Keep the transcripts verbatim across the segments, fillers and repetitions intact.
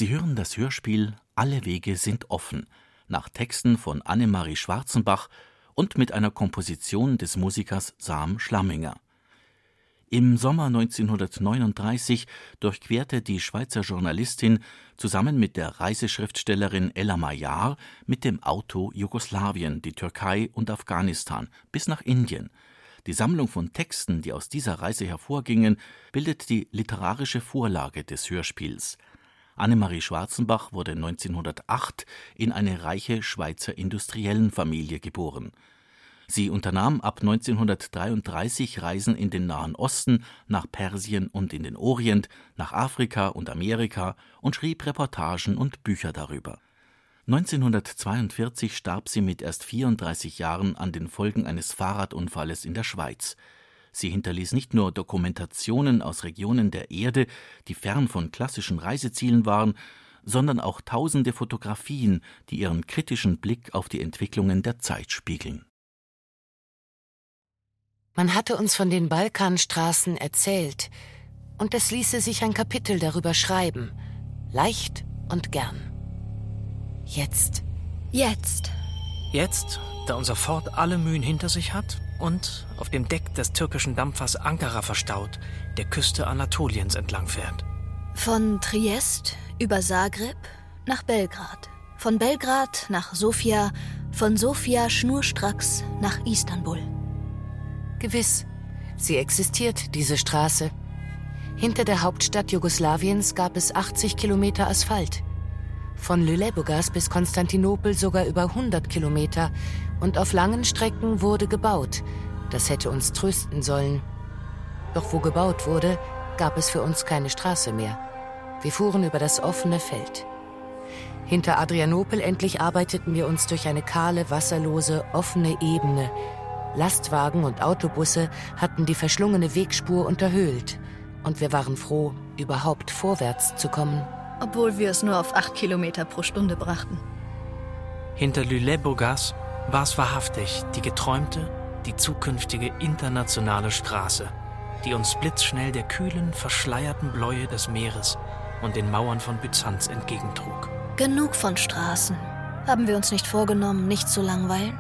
Sie hören das Hörspiel »Alle Wege sind offen« nach Texten von Annemarie Schwarzenbach und mit einer Komposition des Musikers Sam Schlamminger. Im Sommer neunzehnhundertneununddreißig durchquerte die Schweizer Journalistin zusammen mit der Reiseschriftstellerin Ella Maillard mit dem Auto Jugoslawien, die Türkei und Afghanistan bis nach Indien. Die Sammlung von Texten, die aus dieser Reise hervorgingen, bildet die literarische Vorlage des Hörspiels. Annemarie Schwarzenbach wurde neunzehnhundertacht in eine reiche Schweizer Industriellenfamilie geboren. Sie unternahm ab neunzehnhundertdreiunddreißig Reisen in den Nahen Osten, nach Persien und in den Orient, nach Afrika und Amerika und schrieb Reportagen und Bücher darüber. neunzehnhundertzweiundvierzig starb sie mit erst vierunddreißig Jahren an den Folgen eines Fahrradunfalles in der Schweiz. Sie hinterließ nicht nur Dokumentationen aus Regionen der Erde, die fern von klassischen Reisezielen waren, sondern auch tausende Fotografien, die ihren kritischen Blick auf die Entwicklungen der Zeit spiegeln. Man hatte uns von den Balkanstraßen erzählt, und es ließe sich ein Kapitel darüber schreiben, leicht und gern. Jetzt. Jetzt. Jetzt, da unser Fort alle Mühen hinter sich hat und auf dem Deck des türkischen Dampfers Ankara verstaut, der Küste Anatoliens entlang fährt. Von Triest über Zagreb nach Belgrad. Von Belgrad nach Sofia, von Sofia schnurstracks nach Istanbul. Gewiss, sie existiert, diese Straße. Hinter der Hauptstadt Jugoslawiens gab es achtzig Kilometer Asphalt. Von Lüleburgaz bis Konstantinopel sogar über hundert Kilometer. Und auf langen Strecken wurde gebaut. Das hätte uns trösten sollen. Doch wo gebaut wurde, gab es für uns keine Straße mehr. Wir fuhren über das offene Feld. Hinter Adrianopel endlich arbeiteten wir uns durch eine kahle, wasserlose, offene Ebene. Lastwagen und Autobusse hatten die verschlungene Wegspur unterhöhlt. Und wir waren froh, überhaupt vorwärts zu kommen. Obwohl wir es nur auf acht Kilometer pro Stunde brachten. Hinter Lüleburgaz war es wahrhaftig die geträumte, die zukünftige internationale Straße, die uns blitzschnell der kühlen, verschleierten Bläue des Meeres und den Mauern von Byzanz entgegentrug. Genug von Straßen. Haben wir uns nicht vorgenommen, nicht zu langweilen?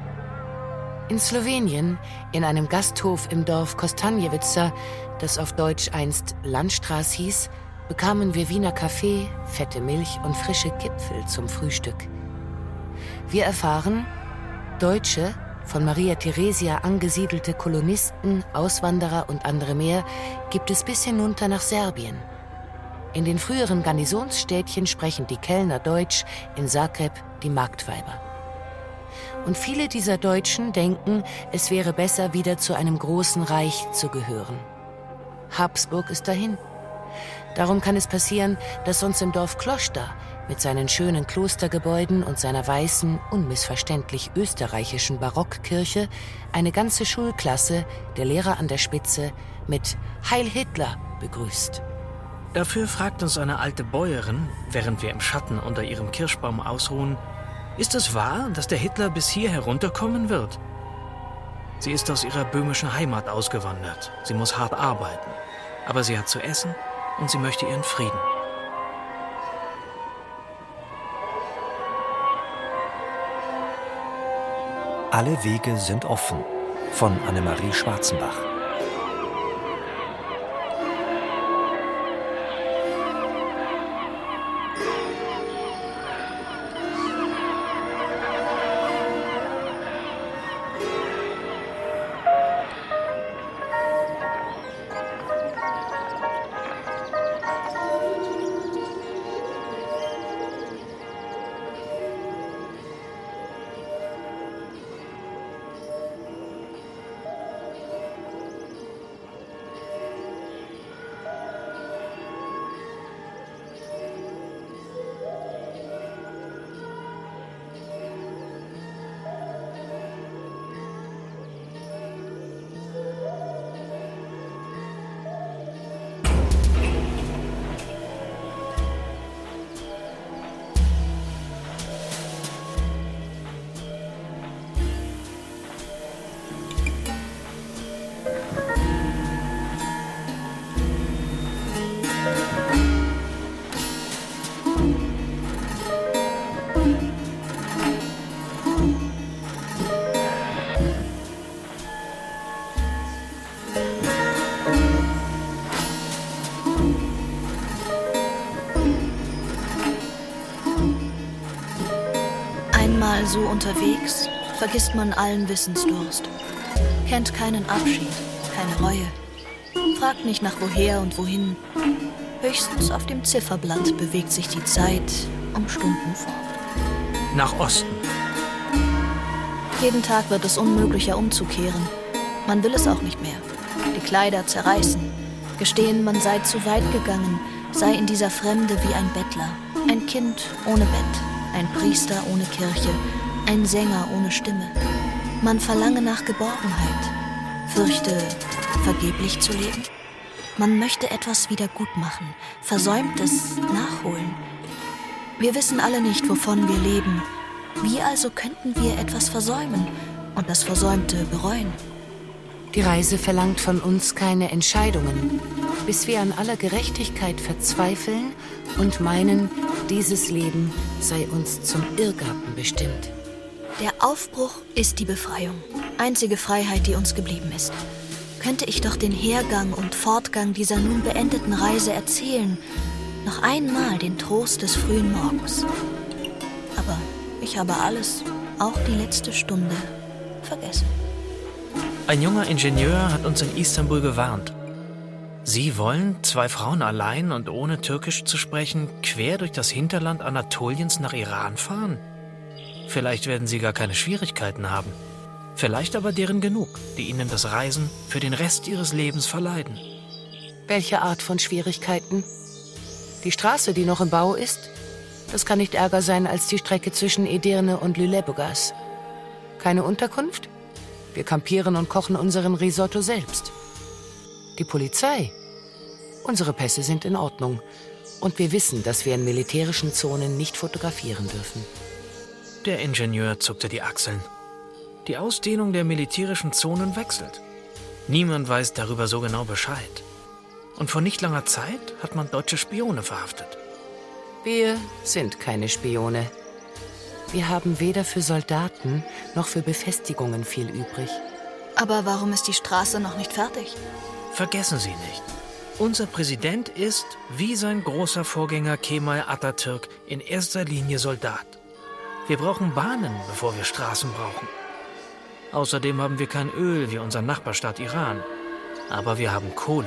In Slowenien, in einem Gasthof im Dorf Kostanjevica, das auf Deutsch einst Landstraß hieß, bekamen wir Wiener Kaffee, fette Milch und frische Kipfel zum Frühstück. Wir erfahren, Deutsche, von Maria Theresia angesiedelte Kolonisten, Auswanderer und andere mehr, gibt es bis hinunter nach Serbien. In den früheren Garnisonsstädtchen sprechen die Kellner Deutsch, in Zagreb die Marktweiber. Und viele dieser Deutschen denken, es wäre besser, wieder zu einem großen Reich zu gehören. Habsburg ist dahin. Darum kann es passieren, dass uns im Dorf Kloster mit seinen schönen Klostergebäuden und seiner weißen, unmissverständlich österreichischen Barockkirche eine ganze Schulklasse, der Lehrer an der Spitze, mit »Heil Hitler« begrüßt. Dafür fragt uns eine alte Bäuerin, während wir im Schatten unter ihrem Kirschbaum ausruhen, ist es wahr, dass der Hitler bis hier herunterkommen wird? Sie ist aus ihrer böhmischen Heimat ausgewandert. Sie muss hart arbeiten. Aber sie hat zu essen und sie möchte ihren Frieden. Alle Wege sind offen von Annemarie Schwarzenbach. Einmal so unterwegs, vergisst man allen Wissensdurst, kennt keinen Abschied, keine Reue, fragt nicht nach woher und wohin. Höchstens auf dem Zifferblatt bewegt sich die Zeit um Stunden fort. Nach Osten. Jeden Tag wird es unmöglicher umzukehren. Man will es auch nicht mehr. Die Kleider zerreißen, gestehen, man sei zu weit gegangen, sei in dieser Fremde wie ein Bettler, ein Kind ohne Bett, ein Priester ohne Kirche, ein Sänger ohne Stimme. Man verlange nach Geborgenheit, fürchte, vergeblich zu leben. Man möchte etwas wieder gut machen, Versäumtes nachholen. Wir wissen alle nicht, wovon wir leben. Wie also könnten wir etwas versäumen und das Versäumte bereuen? Die Reise verlangt von uns keine Entscheidungen, bis wir an aller Gerechtigkeit verzweifeln und meinen, dieses Leben sei uns zum Irrgarten bestimmt. Der Aufbruch ist die Befreiung, einzige Freiheit, die uns geblieben ist. Könnte ich doch den Hergang und Fortgang dieser nun beendeten Reise erzählen, noch einmal den Trost des frühen Morgens. Aber ich habe alles, auch die letzte Stunde, vergessen. Ein junger Ingenieur hat uns in Istanbul gewarnt. Sie wollen, zwei Frauen allein und ohne Türkisch zu sprechen, quer durch das Hinterland Anatoliens nach Iran fahren? Vielleicht werden sie gar keine Schwierigkeiten haben. Vielleicht aber deren genug, die ihnen das Reisen für den Rest ihres Lebens verleiden. Welche Art von Schwierigkeiten? Die Straße, die noch im Bau ist? Das kann nicht ärger sein als die Strecke zwischen Edirne und Lüleburgaz. Keine Unterkunft? Wir kampieren und kochen unseren Risotto selbst. Die Polizei? Unsere Pässe sind in Ordnung. Und wir wissen, dass wir in militärischen Zonen nicht fotografieren dürfen. Der Ingenieur zuckte die Achseln. Die Ausdehnung der militärischen Zonen wechselt. Niemand weiß darüber so genau Bescheid. Und vor nicht langer Zeit hat man deutsche Spione verhaftet. Wir sind keine Spione. Wir haben weder für Soldaten noch für Befestigungen viel übrig. Aber warum ist die Straße noch nicht fertig? Vergessen Sie nicht, unser Präsident ist, wie sein großer Vorgänger Kemal Atatürk, in erster Linie Soldat. Wir brauchen Bahnen, bevor wir Straßen brauchen. Außerdem haben wir kein Öl wie unser Nachbarstaat Iran. Aber wir haben Kohle.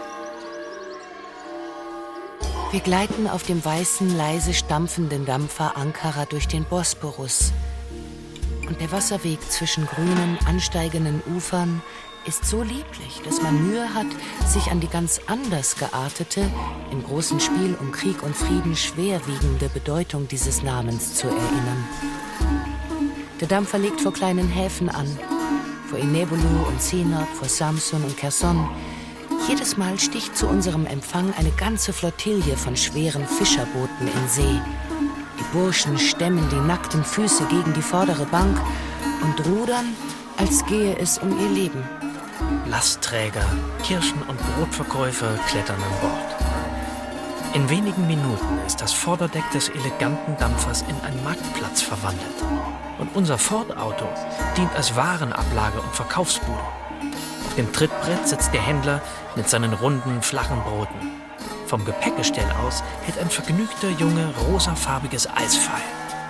Wir gleiten auf dem weißen, leise stampfenden Dampfer Ankara durch den Bosporus. Und der Wasserweg zwischen grünen, ansteigenden Ufern ist so lieblich, dass man Mühe hat, sich an die ganz anders geartete, im großen Spiel um Krieg und Frieden schwerwiegende Bedeutung dieses Namens zu erinnern. Der Dampfer legt vor kleinen Häfen an, vor Inebolu und Sinop, vor Samsun und Kherson. Jedes Mal sticht zu unserem Empfang eine ganze Flottille von schweren Fischerbooten in See. Die Burschen stemmen die nackten Füße gegen die vordere Bank und rudern, als gehe es um ihr Leben. Lastträger, Kirschen- und Brotverkäufer klettern an Bord. In wenigen Minuten ist das Vorderdeck des eleganten Dampfers in einen Marktplatz verwandelt. Und unser Ford-Auto dient als Warenablage und Verkaufsbude. Auf dem Trittbrett sitzt der Händler mit seinen runden, flachen Broten. Vom Gepäckgestell aus hält ein vergnügter Junge rosafarbiges Eis feil.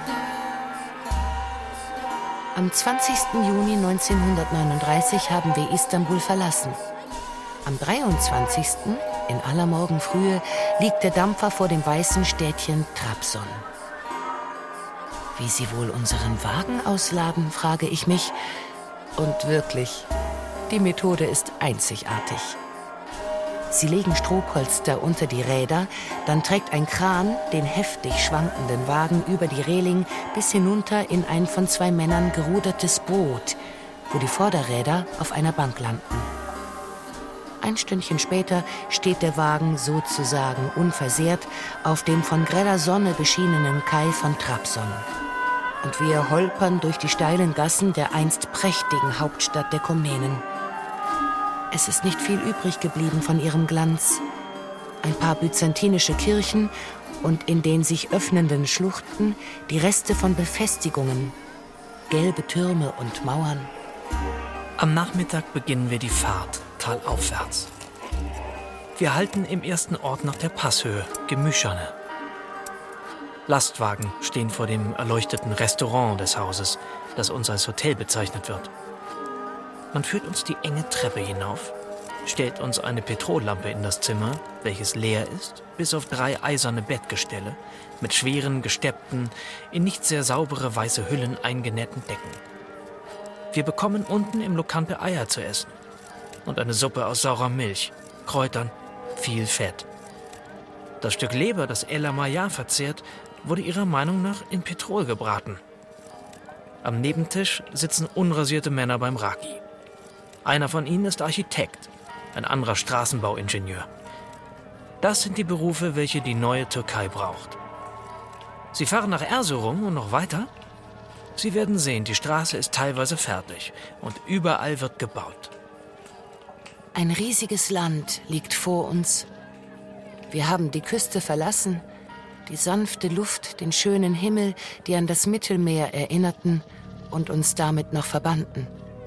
Am zwanzigsten Juni neunzehnhundertneununddreißig haben wir Istanbul verlassen. Am dreiundzwanzigsten in aller Morgenfrühe liegt der Dampfer vor dem weißen Städtchen Trabzon. Wie sie wohl unseren Wagen ausladen, frage ich mich. Und wirklich, die Methode ist einzigartig. Sie legen Strohpolster unter die Räder, dann trägt ein Kran den heftig schwankenden Wagen über die Reling bis hinunter in ein von zwei Männern gerudertes Boot, wo die Vorderräder auf einer Bank landen. Ein Stündchen später steht der Wagen sozusagen unversehrt auf dem von greller Sonne beschienenen Kai von Trabzon. Und wir holpern durch die steilen Gassen der einst prächtigen Hauptstadt der Komnenen. Es ist nicht viel übrig geblieben von ihrem Glanz. Ein paar byzantinische Kirchen und in den sich öffnenden Schluchten die Reste von Befestigungen, gelbe Türme und Mauern. Am Nachmittag beginnen wir die Fahrt talaufwärts. Wir halten im ersten Ort nach der Passhöhe, Gemüschane. Lastwagen stehen vor dem erleuchteten Restaurant des Hauses, das uns als Hotel bezeichnet wird. Man führt uns die enge Treppe hinauf, stellt uns eine Petrollampe in das Zimmer, welches leer ist, bis auf drei eiserne Bettgestelle mit schweren, gesteppten, in nicht sehr saubere weiße Hüllen eingenähten Decken. Wir bekommen unten im Lokante Eier zu essen und eine Suppe aus saurer Milch, Kräutern, viel Fett. Das Stück Leber, das Ella Maya verzehrt, wurde ihrer Meinung nach in Petrol gebraten. Am Nebentisch sitzen unrasierte Männer beim Raki. Einer von ihnen ist Architekt, ein anderer Straßenbauingenieur. Das sind die Berufe, welche die neue Türkei braucht. Sie fahren nach Erzurum und noch weiter? Sie werden sehen, die Straße ist teilweise fertig und überall wird gebaut. Ein riesiges Land liegt vor uns. Wir haben die Küste verlassen, die sanfte Luft, den schönen Himmel, die an das Mittelmeer erinnerten und uns damit noch verbanden.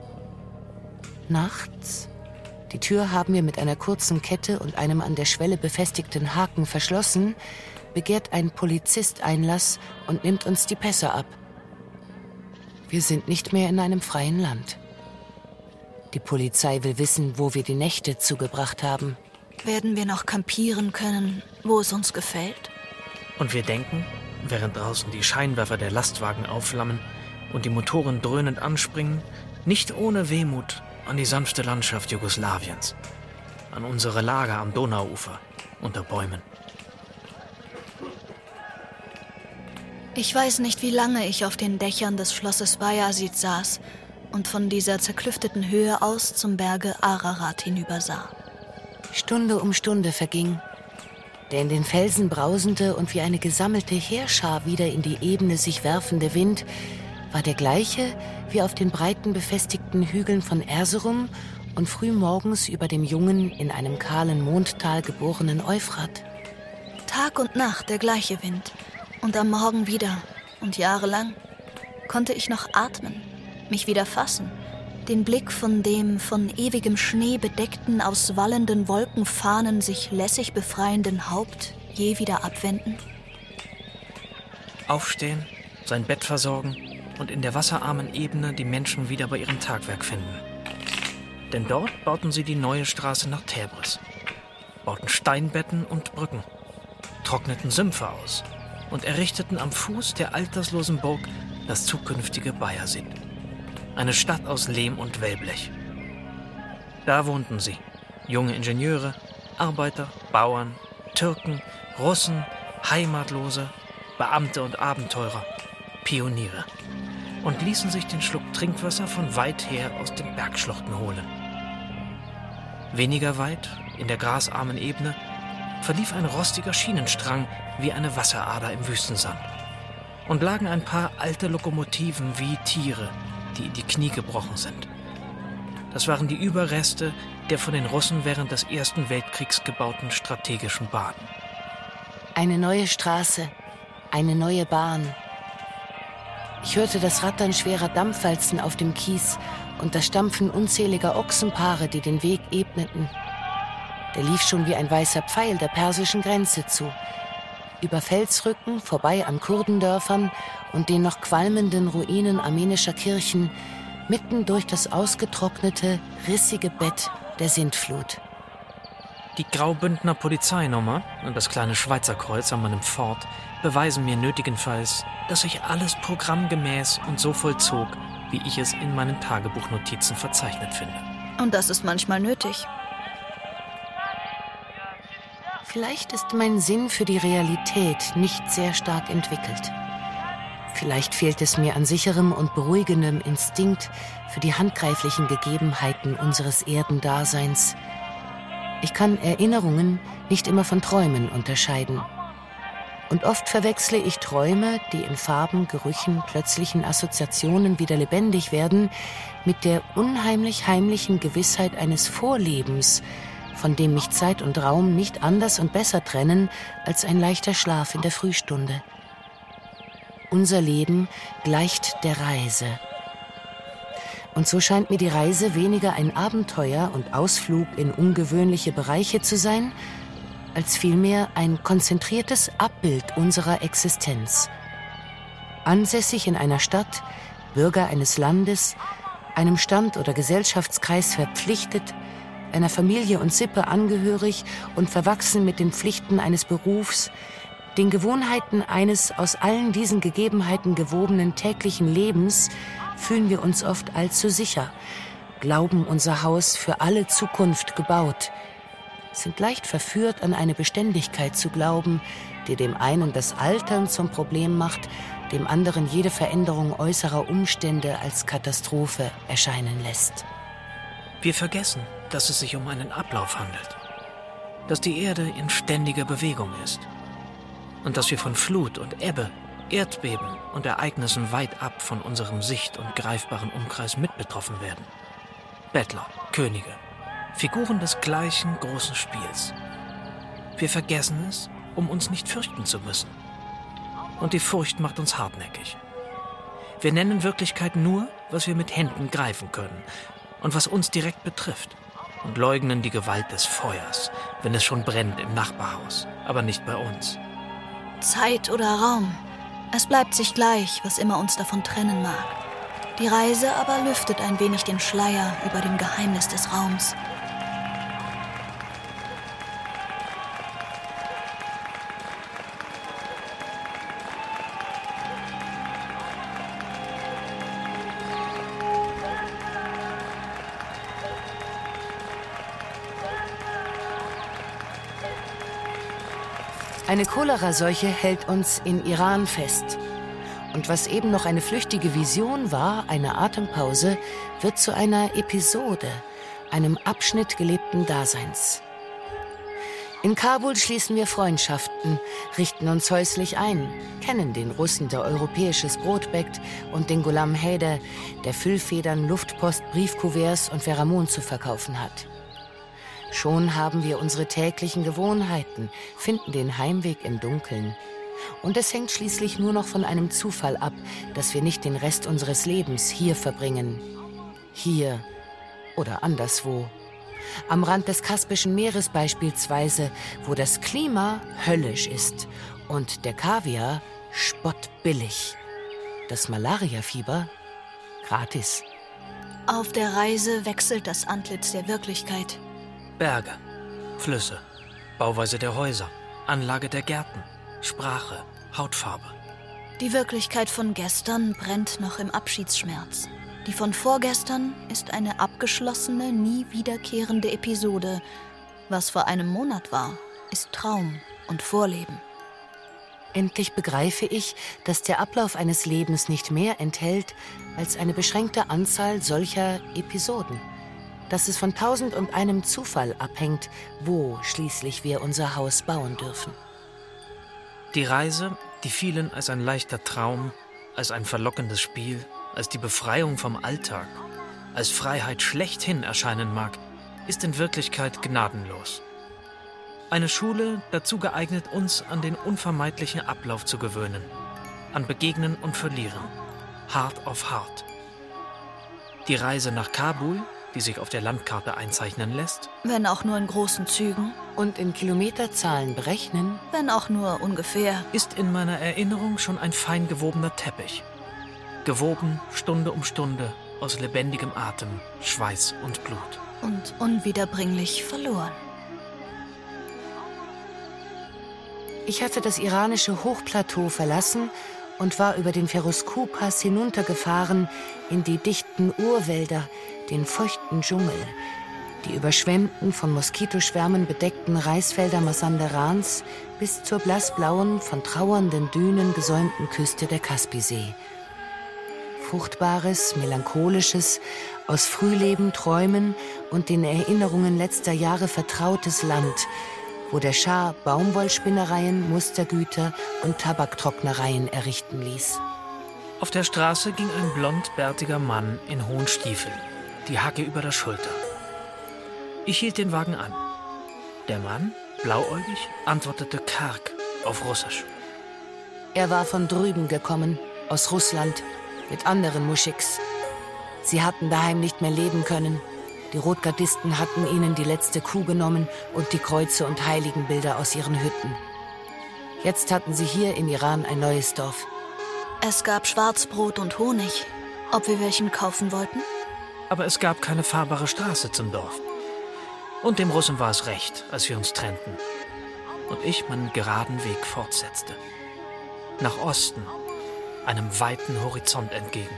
Nachts, die Tür haben wir mit einer kurzen Kette und einem an der Schwelle befestigten Haken verschlossen, begehrt ein Polizist Einlass und nimmt uns die Pässe ab. Wir sind nicht mehr in einem freien Land. Die Polizei will wissen, wo wir die Nächte zugebracht haben. Werden wir noch campieren können, wo es uns gefällt? Und wir denken, während draußen die Scheinwerfer der Lastwagen aufflammen und die Motoren dröhnend anspringen, nicht ohne Wehmut an die sanfte Landschaft Jugoslawiens, an unsere Lager am Donauufer unter Bäumen. Ich weiß nicht, wie lange ich auf den Dächern des Schlosses Bayazid saß und von dieser zerklüfteten Höhe aus zum Berge Ararat hinübersah. Stunde um Stunde verging. Der in den Felsen brausende und wie eine gesammelte Heerschar wieder in die Ebene sich werfende Wind war der gleiche wie auf den breiten befestigten Hügeln von Erzurum und frühmorgens über dem jungen, in einem kahlen Mondtal geborenen Euphrat. Tag und Nacht der gleiche Wind und am Morgen wieder und jahrelang konnte ich noch atmen, mich wieder fassen, den Blick von dem von ewigem Schnee bedeckten, aus wallenden Wolkenfahnen sich lässig befreienden Haupt je wieder abwenden? Aufstehen, sein Bett versorgen und in der wasserarmen Ebene die Menschen wieder bei ihrem Tagwerk finden. Denn dort bauten sie die neue Straße nach Tebris, bauten Steinbetten und Brücken, trockneten Sümpfe aus und errichteten am Fuß der alterslosen Burg das zukünftige Bayazid. Eine Stadt aus Lehm und Wellblech. Da wohnten sie, junge Ingenieure, Arbeiter, Bauern, Türken, Russen, Heimatlose, Beamte und Abenteurer, Pioniere und ließen sich den Schluck Trinkwasser von weit her aus den Bergschluchten holen. Weniger weit, in der grasarmen Ebene, verlief ein rostiger Schienenstrang wie eine Wasserader im Wüstensand und lagen ein paar alte Lokomotiven wie Tiere, die in die Knie gebrochen sind. Das waren die Überreste der von den Russen während des Ersten Weltkriegs gebauten strategischen Bahnen. Eine neue Straße, eine neue Bahn. Ich hörte das Rattern schwerer Dampfwalzen auf dem Kies und das Stampfen unzähliger Ochsenpaare, die den Weg ebneten. Der lief schon wie ein weißer Pfeil der persischen Grenze zu. Über Felsrücken, vorbei an Kurdendörfern und den noch qualmenden Ruinen armenischer Kirchen, mitten durch das ausgetrocknete, rissige Bett der Sintflut. Die Graubündner Polizeinummer und das kleine Schweizer Kreuz an meinem Ford beweisen mir nötigenfalls, dass sich alles programmgemäß und so vollzog, wie ich es in meinen Tagebuchnotizen verzeichnet finde. Und das ist manchmal nötig. Vielleicht ist mein Sinn für die Realität nicht sehr stark entwickelt. Vielleicht fehlt es mir an sicherem und beruhigendem Instinkt für die handgreiflichen Gegebenheiten unseres Erdendaseins. Ich kann Erinnerungen nicht immer von Träumen unterscheiden. Und oft verwechsle ich Träume, die in Farben, Gerüchen, plötzlichen Assoziationen wieder lebendig werden, mit der unheimlich heimlichen Gewissheit eines Vorlebens, von dem mich Zeit und Raum nicht anders und besser trennen als ein leichter Schlaf in der Frühstunde. Unser Leben gleicht der Reise. Und so scheint mir die Reise weniger ein Abenteuer und Ausflug in ungewöhnliche Bereiche zu sein, als vielmehr ein konzentriertes Abbild unserer Existenz. Ansässig in einer Stadt, Bürger eines Landes, einem Stand oder Gesellschaftskreis verpflichtet, einer Familie und Sippe angehörig und verwachsen mit den Pflichten eines Berufs, den Gewohnheiten eines aus allen diesen Gegebenheiten gewobenen täglichen Lebens, fühlen wir uns oft allzu sicher, glauben unser Haus für alle Zukunft gebaut, sind leicht verführt, an eine Beständigkeit zu glauben, die dem einen das Altern zum Problem macht, dem anderen jede Veränderung äußerer Umstände als Katastrophe erscheinen lässt. Wir vergessen, dass es sich um einen Ablauf handelt, dass die Erde in ständiger Bewegung ist und dass wir von Flut und Ebbe, Erdbeben und Ereignissen weit ab von unserem sicht- und greifbaren Umkreis mit betroffen werden. Bettler, Könige, Figuren des gleichen großen Spiels. Wir vergessen es, um uns nicht fürchten zu müssen. Und die Furcht macht uns hartnäckig. Wir nennen Wirklichkeit nur, was wir mit Händen greifen können und was uns direkt betrifft, und leugnen die Gewalt des Feuers, wenn es schon brennt im Nachbarhaus, aber nicht bei uns. Zeit oder Raum, es bleibt sich gleich, was immer uns davon trennen mag. Die Reise aber lüftet ein wenig den Schleier über dem Geheimnis des Raums. Eine Choleraseuche hält uns in Iran fest. Und was eben noch eine flüchtige Vision war, eine Atempause, wird zu einer Episode, einem Abschnitt gelebten Daseins. In Kabul schließen wir Freundschaften, richten uns häuslich ein, kennen den Russen, der europäisches Brot bäckt, und den Ghulam Haider, der Füllfedern, Luftpost, Briefkuverts und Pheromon zu verkaufen hat. Schon haben wir unsere täglichen Gewohnheiten, finden den Heimweg im Dunkeln. Und es hängt schließlich nur noch von einem Zufall ab, dass wir nicht den Rest unseres Lebens hier verbringen. Hier oder anderswo. Am Rand des Kaspischen Meeres beispielsweise, wo das Klima höllisch ist und der Kaviar spottbillig. Das Malariafieber gratis. Auf der Reise wechselt das Antlitz der Wirklichkeit. Berge, Flüsse, Bauweise der Häuser, Anlage der Gärten, Sprache, Hautfarbe. Die Wirklichkeit von gestern brennt noch im Abschiedsschmerz. Die von vorgestern ist eine abgeschlossene, nie wiederkehrende Episode. Was vor einem Monat war, ist Traum und Vorleben. Endlich begreife ich, dass der Ablauf eines Lebens nicht mehr enthält als eine beschränkte Anzahl solcher Episoden. Dass es von tausend und einem Zufall abhängt, wo schließlich wir unser Haus bauen dürfen. Die Reise, die vielen als ein leichter Traum, als ein verlockendes Spiel, als die Befreiung vom Alltag, als Freiheit schlechthin erscheinen mag, ist in Wirklichkeit gnadenlos. Eine Schule, dazu geeignet, uns an den unvermeidlichen Ablauf zu gewöhnen, an Begegnen und Verlieren, hart auf hart. Die Reise nach Kabul, die sich auf der Landkarte einzeichnen lässt, wenn auch nur in großen Zügen und in Kilometerzahlen berechnen, wenn auch nur ungefähr, ist in meiner Erinnerung schon ein fein gewobener Teppich. Gewoben Stunde um Stunde aus lebendigem Atem, Schweiß und Blut. Und unwiederbringlich verloren. Ich hatte das iranische Hochplateau verlassen und war über den Ferozkuh-Pass hinuntergefahren in die dichten Urwälder, den feuchten Dschungel, die überschwemmten, von Moskitoschwärmen bedeckten Reisfelder Masanderans bis zur blassblauen, von trauernden Dünen gesäumten Küste der Kaspisee. Fruchtbares, melancholisches, aus Frühleben, Träumen und den Erinnerungen letzter Jahre vertrautes Land, wo der Schah Baumwollspinnereien, Mustergüter und Tabaktrocknereien errichten ließ. Auf der Straße ging ein blondbärtiger Mann in hohen Stiefeln, die Hacke über der Schulter. Ich hielt den Wagen an. Der Mann, blauäugig, antwortete karg auf Russisch. Er war von drüben gekommen, aus Russland, mit anderen Muschiks. Sie hatten daheim nicht mehr leben können. Die Rotgardisten hatten ihnen die letzte Kuh genommen und die Kreuze und Heiligenbilder aus ihren Hütten. Jetzt hatten sie hier im Iran ein neues Dorf. Es gab Schwarzbrot und Honig. Ob wir welchen kaufen wollten? Aber es gab keine fahrbare Straße zum Dorf. Und dem Russen war es recht, als wir uns trennten. Und ich meinen geraden Weg fortsetzte. Nach Osten, einem weiten Horizont entgegen.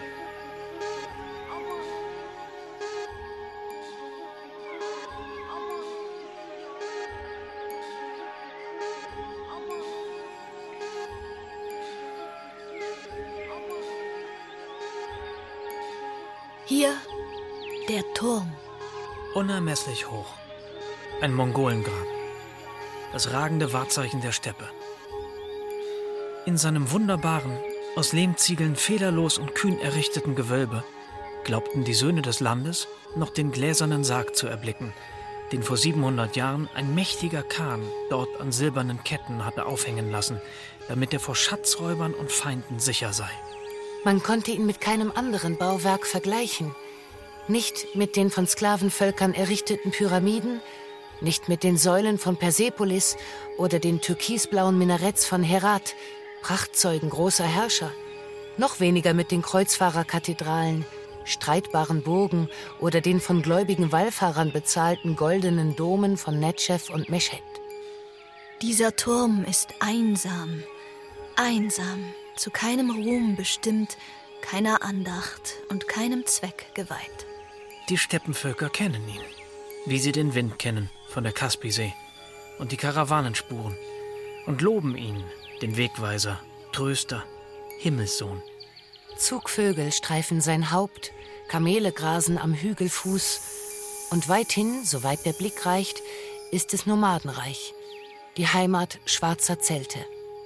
Hier der Turm. Unermesslich hoch. Ein Mongolengrab. Das ragende Wahrzeichen der Steppe. In seinem wunderbaren, aus Lehmziegeln fehlerlos und kühn errichteten Gewölbe glaubten die Söhne des Landes noch den gläsernen Sarg zu erblicken, den vor siebenhundert Jahren ein mächtiger Khan dort an silbernen Ketten hatte aufhängen lassen, damit er vor Schatzräubern und Feinden sicher sei. Man konnte ihn mit keinem anderen Bauwerk vergleichen. Nicht mit den von Sklavenvölkern errichteten Pyramiden, nicht mit den Säulen von Persepolis oder den türkisblauen Minaretts von Herat, Prachtzeugen großer Herrscher. Noch weniger mit den Kreuzfahrerkathedralen, streitbaren Burgen oder den von gläubigen Wallfahrern bezahlten goldenen Domen von Netschew und Mesched. Dieser Turm ist einsam, einsam, zu keinem Ruhm bestimmt, keiner Andacht und keinem Zweck geweiht. Die Steppenvölker kennen ihn, wie sie den Wind kennen von der Kaspisee und die Karawanenspuren, und loben ihn, den Wegweiser, Tröster, Himmelssohn. Zugvögel streifen sein Haupt, Kamele grasen am Hügelfuß, und weithin, soweit der Blick reicht, ist es Nomadenreich, die Heimat schwarzer Zelte.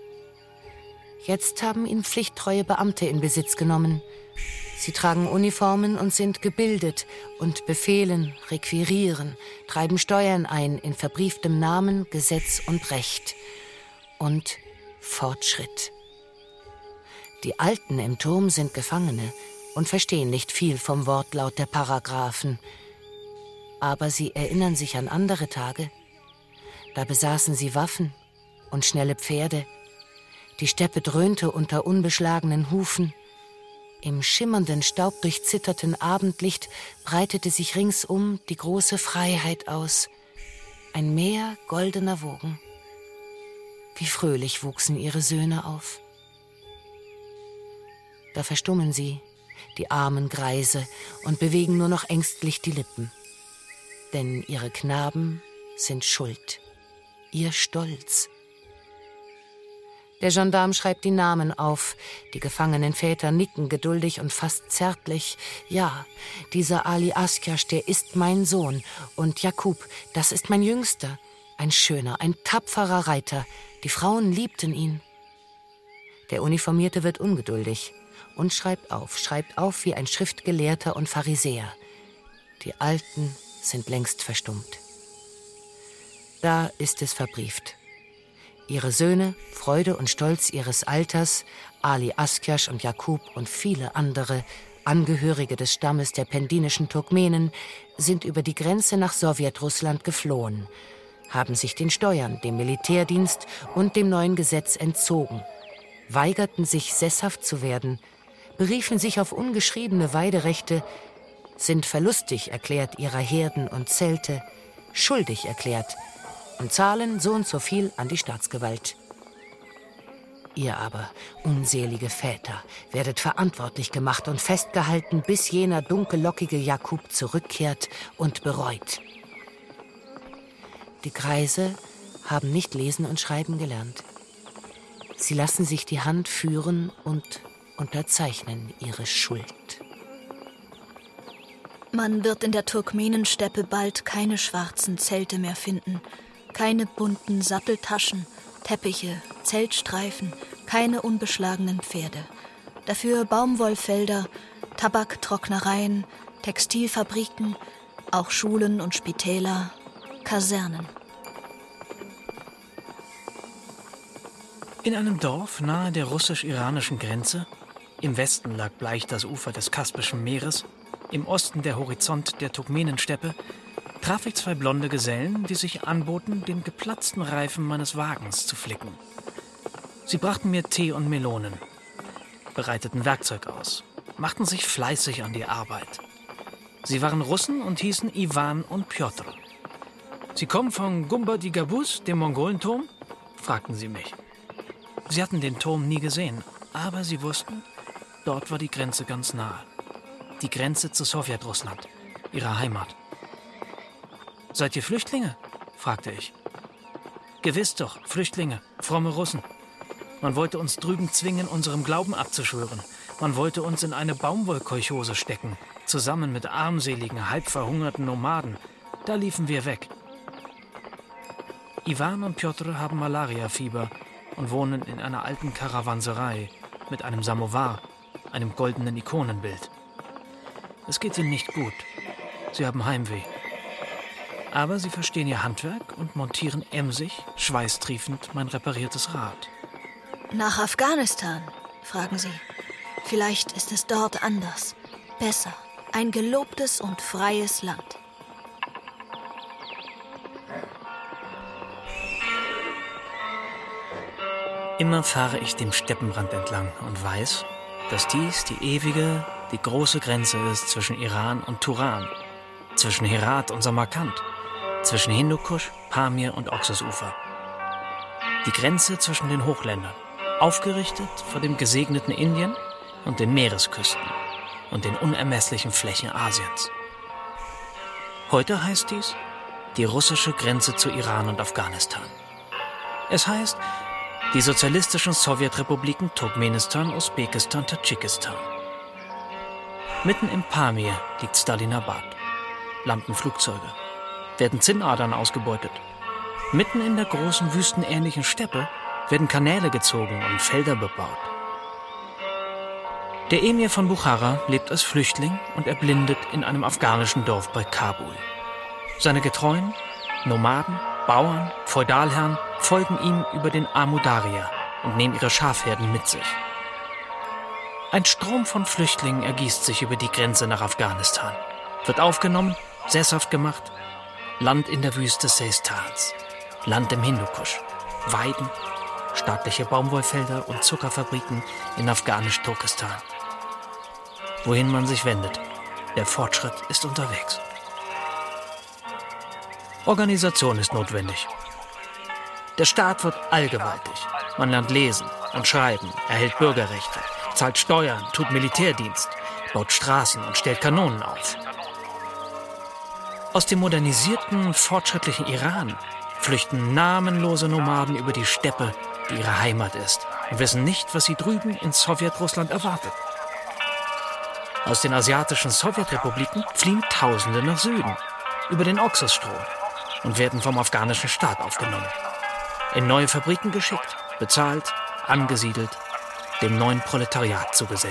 Jetzt haben ihn pflichttreue Beamte in Besitz genommen. Sie tragen Uniformen und sind gebildet und befehlen, requirieren, treiben Steuern ein in verbrieftem Namen, Gesetz und Recht. Und Fortschritt. Die Alten im Turm sind Gefangene und verstehen nicht viel vom Wortlaut der Paragraphen. Aber sie erinnern sich an andere Tage. Da besaßen sie Waffen und schnelle Pferde. Die Steppe dröhnte unter unbeschlagenen Hufen. Im schimmernden, staubdurchzitterten Abendlicht breitete sich ringsum die große Freiheit aus. Ein Meer goldener Wogen. Wie fröhlich wuchsen ihre Söhne auf. Da verstummen sie, die armen Greise, und bewegen nur noch ängstlich die Lippen. Denn ihre Knaben sind schuld, ihr Stolz. Der Gendarm schreibt die Namen auf. Die gefangenen Väter nicken geduldig und fast zärtlich. Ja, dieser Ali Askjasch, der ist mein Sohn. Und Jakub, das ist mein Jüngster. Ein schöner, ein tapferer Reiter. Die Frauen liebten ihn. Der Uniformierte wird ungeduldig und schreibt auf, schreibt auf wie ein Schriftgelehrter und Pharisäer. Die Alten sind längst verstummt. Da ist es verbrieft. Ihre Söhne, Freude und Stolz ihres Alters, Ali Askjasch und Jakub und viele andere, Angehörige des Stammes der pendinischen Turkmenen, sind über die Grenze nach Sowjetrussland geflohen, haben sich den Steuern, dem Militärdienst und dem neuen Gesetz entzogen, weigerten sich, sesshaft zu werden, beriefen sich auf ungeschriebene Weiderechte, sind verlustig erklärt ihrer Herden und Zelte, schuldig erklärt und zahlen so und so viel an die Staatsgewalt. Ihr aber, unselige Väter, werdet verantwortlich gemacht und festgehalten, bis jener dunkellockige Jakub zurückkehrt und bereut. Die Greise haben nicht lesen und schreiben gelernt. Sie lassen sich die Hand führen und unterzeichnen ihre Schuld. Man wird in der Turkmenensteppe bald keine schwarzen Zelte mehr finden, keine bunten Satteltaschen, Teppiche, Zeltstreifen, keine unbeschlagenen Pferde. Dafür Baumwollfelder, Tabaktrocknereien, Textilfabriken, auch Schulen und Spitäler, Kasernen. In einem Dorf nahe der russisch-iranischen Grenze, im Westen lag bleich das Ufer des Kaspischen Meeres, im Osten der Horizont der Turkmenensteppe, traf ich zwei blonde Gesellen, die sich anboten, den geplatzten Reifen meines Wagens zu flicken. Sie brachten mir Tee und Melonen, bereiteten Werkzeug aus, machten sich fleißig an die Arbeit. Sie waren Russen und hießen Iwan und Pjotr. »Sie kommen von Gumbadi-Gabus, dem Mongolenturm?« fragten sie mich. Sie hatten den Turm nie gesehen, aber sie wussten, dort war die Grenze ganz nahe. Die Grenze zu Sowjetrussland, ihrer Heimat. »Seid ihr Flüchtlinge?« fragte ich. »Gewiss doch, Flüchtlinge, fromme Russen. Man wollte uns drüben zwingen, unserem Glauben abzuschwören. Man wollte uns in eine Baumwollkolchose stecken, zusammen mit armseligen, halb verhungerten Nomaden. Da liefen wir weg. Iwan und Pjotr haben Malariafieber und wohnen in einer alten Karawanserei mit einem Samowar, einem goldenen Ikonenbild. Es geht ihnen nicht gut. Sie haben Heimweh. Aber sie verstehen ihr Handwerk und montieren emsig, schweißtriefend mein repariertes Rad. Nach Afghanistan, fragen sie. Vielleicht ist es dort anders. Besser. Ein gelobtes und freies Land. Immer fahre ich dem Steppenrand entlang und weiß, dass dies die ewige, die große Grenze ist zwischen Iran und Turan, zwischen Herat und Samarkand, zwischen Hindukusch, Pamir und Oxusufer. Die Grenze zwischen den Hochländern, aufgerichtet vor dem gesegneten Indien und den Meeresküsten und den unermesslichen Flächen Asiens. Heute heißt dies die russische Grenze zu Iran und Afghanistan. Es heißt die sozialistischen Sowjetrepubliken Turkmenistan, Usbekistan, Tadschikistan. Mitten im Pamir liegt Stalinabad. Landen Flugzeuge, werden Zinnadern ausgebeutet. Mitten in der großen wüstenähnlichen Steppe werden Kanäle gezogen und Felder bebaut. Der Emir von Buchara lebt als Flüchtling und erblindet in einem afghanischen Dorf bei Kabul. Seine Getreuen, Nomaden, Bauern, Feudalherren folgen ihm über den Amudarja und nehmen ihre Schafherden mit sich. Ein Strom von Flüchtlingen ergießt sich über die Grenze nach Afghanistan, wird aufgenommen, sesshaft gemacht. Land in der Wüste Seistans, Land im Hindukusch, Weiden, staatliche Baumwollfelder und Zuckerfabriken in Afghanisch-Turkestan. Wohin man sich wendet, der Fortschritt ist unterwegs. Organisation ist notwendig. Der Staat wird allgewaltig. Man lernt lesen und schreiben, erhält Bürgerrechte, zahlt Steuern, tut Militärdienst, baut Straßen und stellt Kanonen auf. Aus dem modernisierten, fortschrittlichen Iran flüchten namenlose Nomaden über die Steppe, die ihre Heimat ist, und wissen nicht, was sie drüben in Sowjetrussland erwartet. Aus den asiatischen Sowjetrepubliken fliehen Tausende nach Süden, über den Oxusstrom, und werden vom afghanischen Staat aufgenommen. In neue Fabriken geschickt, bezahlt, angesiedelt, dem neuen Proletariat zugesellt.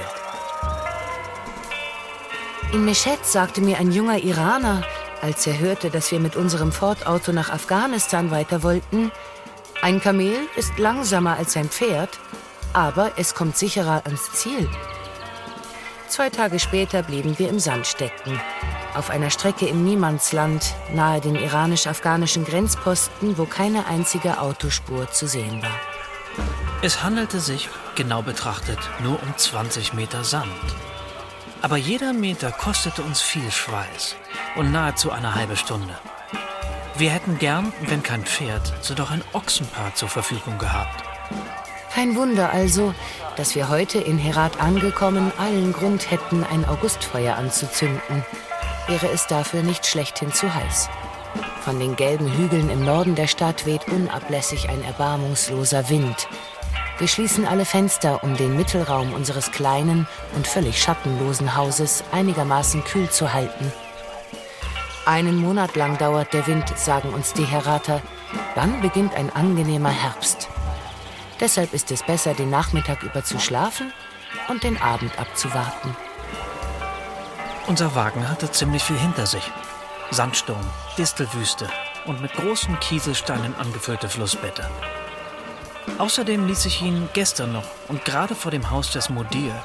In Mesched sagte mir ein junger Iraner, als er hörte, dass wir mit unserem Ford-Auto nach Afghanistan weiter wollten: Ein Kamel ist langsamer als ein Pferd, aber es kommt sicherer ans Ziel. Zwei Tage später blieben wir im Sand stecken, auf einer Strecke im Niemandsland, nahe den iranisch-afghanischen Grenzposten, wo keine einzige Autospur zu sehen war. Es handelte sich, genau betrachtet, nur um zwanzig Meter Sand. Aber jeder Meter kostete uns viel Schweiß und nahezu eine halbe Stunde. Wir hätten gern, wenn kein Pferd, so doch ein Ochsenpaar zur Verfügung gehabt. Kein Wunder also, dass wir heute in Herat angekommen allen Grund hätten, ein Augustfeuer anzuzünden. Wäre es dafür nicht schlechthin zu heiß. Von den gelben Hügeln im Norden der Stadt weht unablässig ein erbarmungsloser Wind. Wir schließen alle Fenster, um den Mittelraum unseres kleinen und völlig schattenlosen Hauses einigermaßen kühl zu halten. Einen Monat lang dauert der Wind, sagen uns die Herater. Dann beginnt ein angenehmer Herbst. Deshalb ist es besser, den Nachmittag über zu schlafen und den Abend abzuwarten. Unser Wagen hatte ziemlich viel hinter sich. Sandsturm, Distelwüste und mit großen Kieselsteinen angefüllte Flussbette. Außerdem ließ ich ihn gestern noch und gerade vor dem Haus des Mudir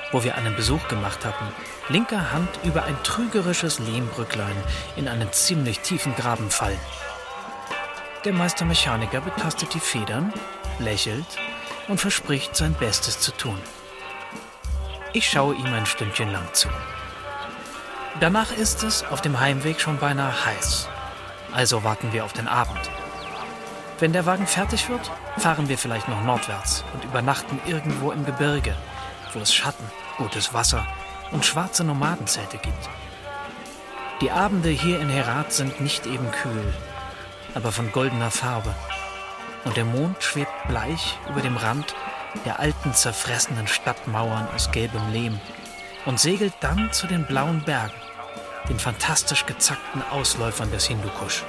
wo wir einen Besuch gemacht hatten, linker Hand über ein trügerisches Lehmbrücklein in einen ziemlich tiefen Graben fallen. Der Meistermechaniker betastet die Federn, lächelt und verspricht, sein Bestes zu tun. Ich schaue ihm ein Stündchen lang zu. Danach ist es auf dem Heimweg schon beinahe heiß. Also warten wir auf den Abend. Wenn der Wagen fertig wird, fahren wir vielleicht noch nordwärts und übernachten irgendwo im Gebirge, wo es Schatten, gutes Wasser und schwarze Nomadenzelte gibt. Die Abende hier in Herat sind nicht eben kühl, aber von goldener Farbe. Und der Mond schwebt bleich über dem Rand der alten, zerfressenen Stadtmauern aus gelbem Lehm und segelt dann zu den blauen Bergen, den fantastisch gezackten Ausläufern des Hindukusch.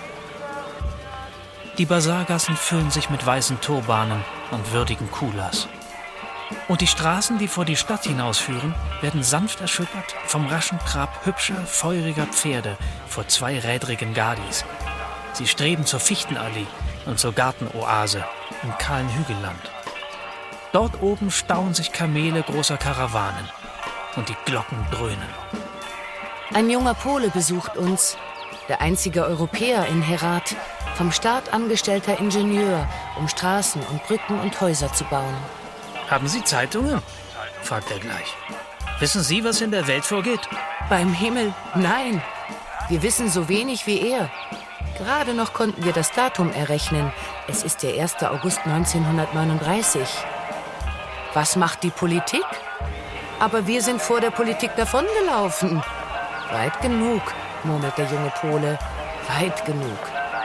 Die Basargassen füllen sich mit weißen Turbanen und würdigen Kulas. Und die Straßen, die vor die Stadt hinausführen, werden sanft erschüttert vom raschen Trab hübscher, feuriger Pferde vor zweirädrigen Gadis. Sie streben zur Fichtenallee und zur Gartenoase im kahlen Hügelland. Dort oben stauen sich Kamele großer Karawanen und die Glocken dröhnen. Ein junger Pole besucht uns, der einzige Europäer in Herat, vom Staat angestellter Ingenieur, um Straßen und Brücken und Häuser zu bauen. Haben Sie Zeitungen? Fragt er gleich. Wissen Sie, was in der Welt vorgeht? Beim Himmel, nein. Wir wissen so wenig wie er. Gerade noch konnten wir das Datum errechnen. Es ist der erster August neunzehnhundertneununddreißig. Was macht die Politik? Aber wir sind vor der Politik davongelaufen. Weit genug, murmelt der junge Pole. Weit genug.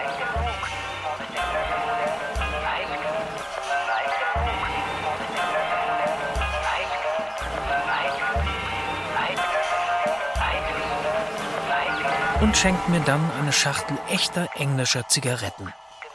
Und schenkt mir dann eine Schachtel echter englischer Zigaretten.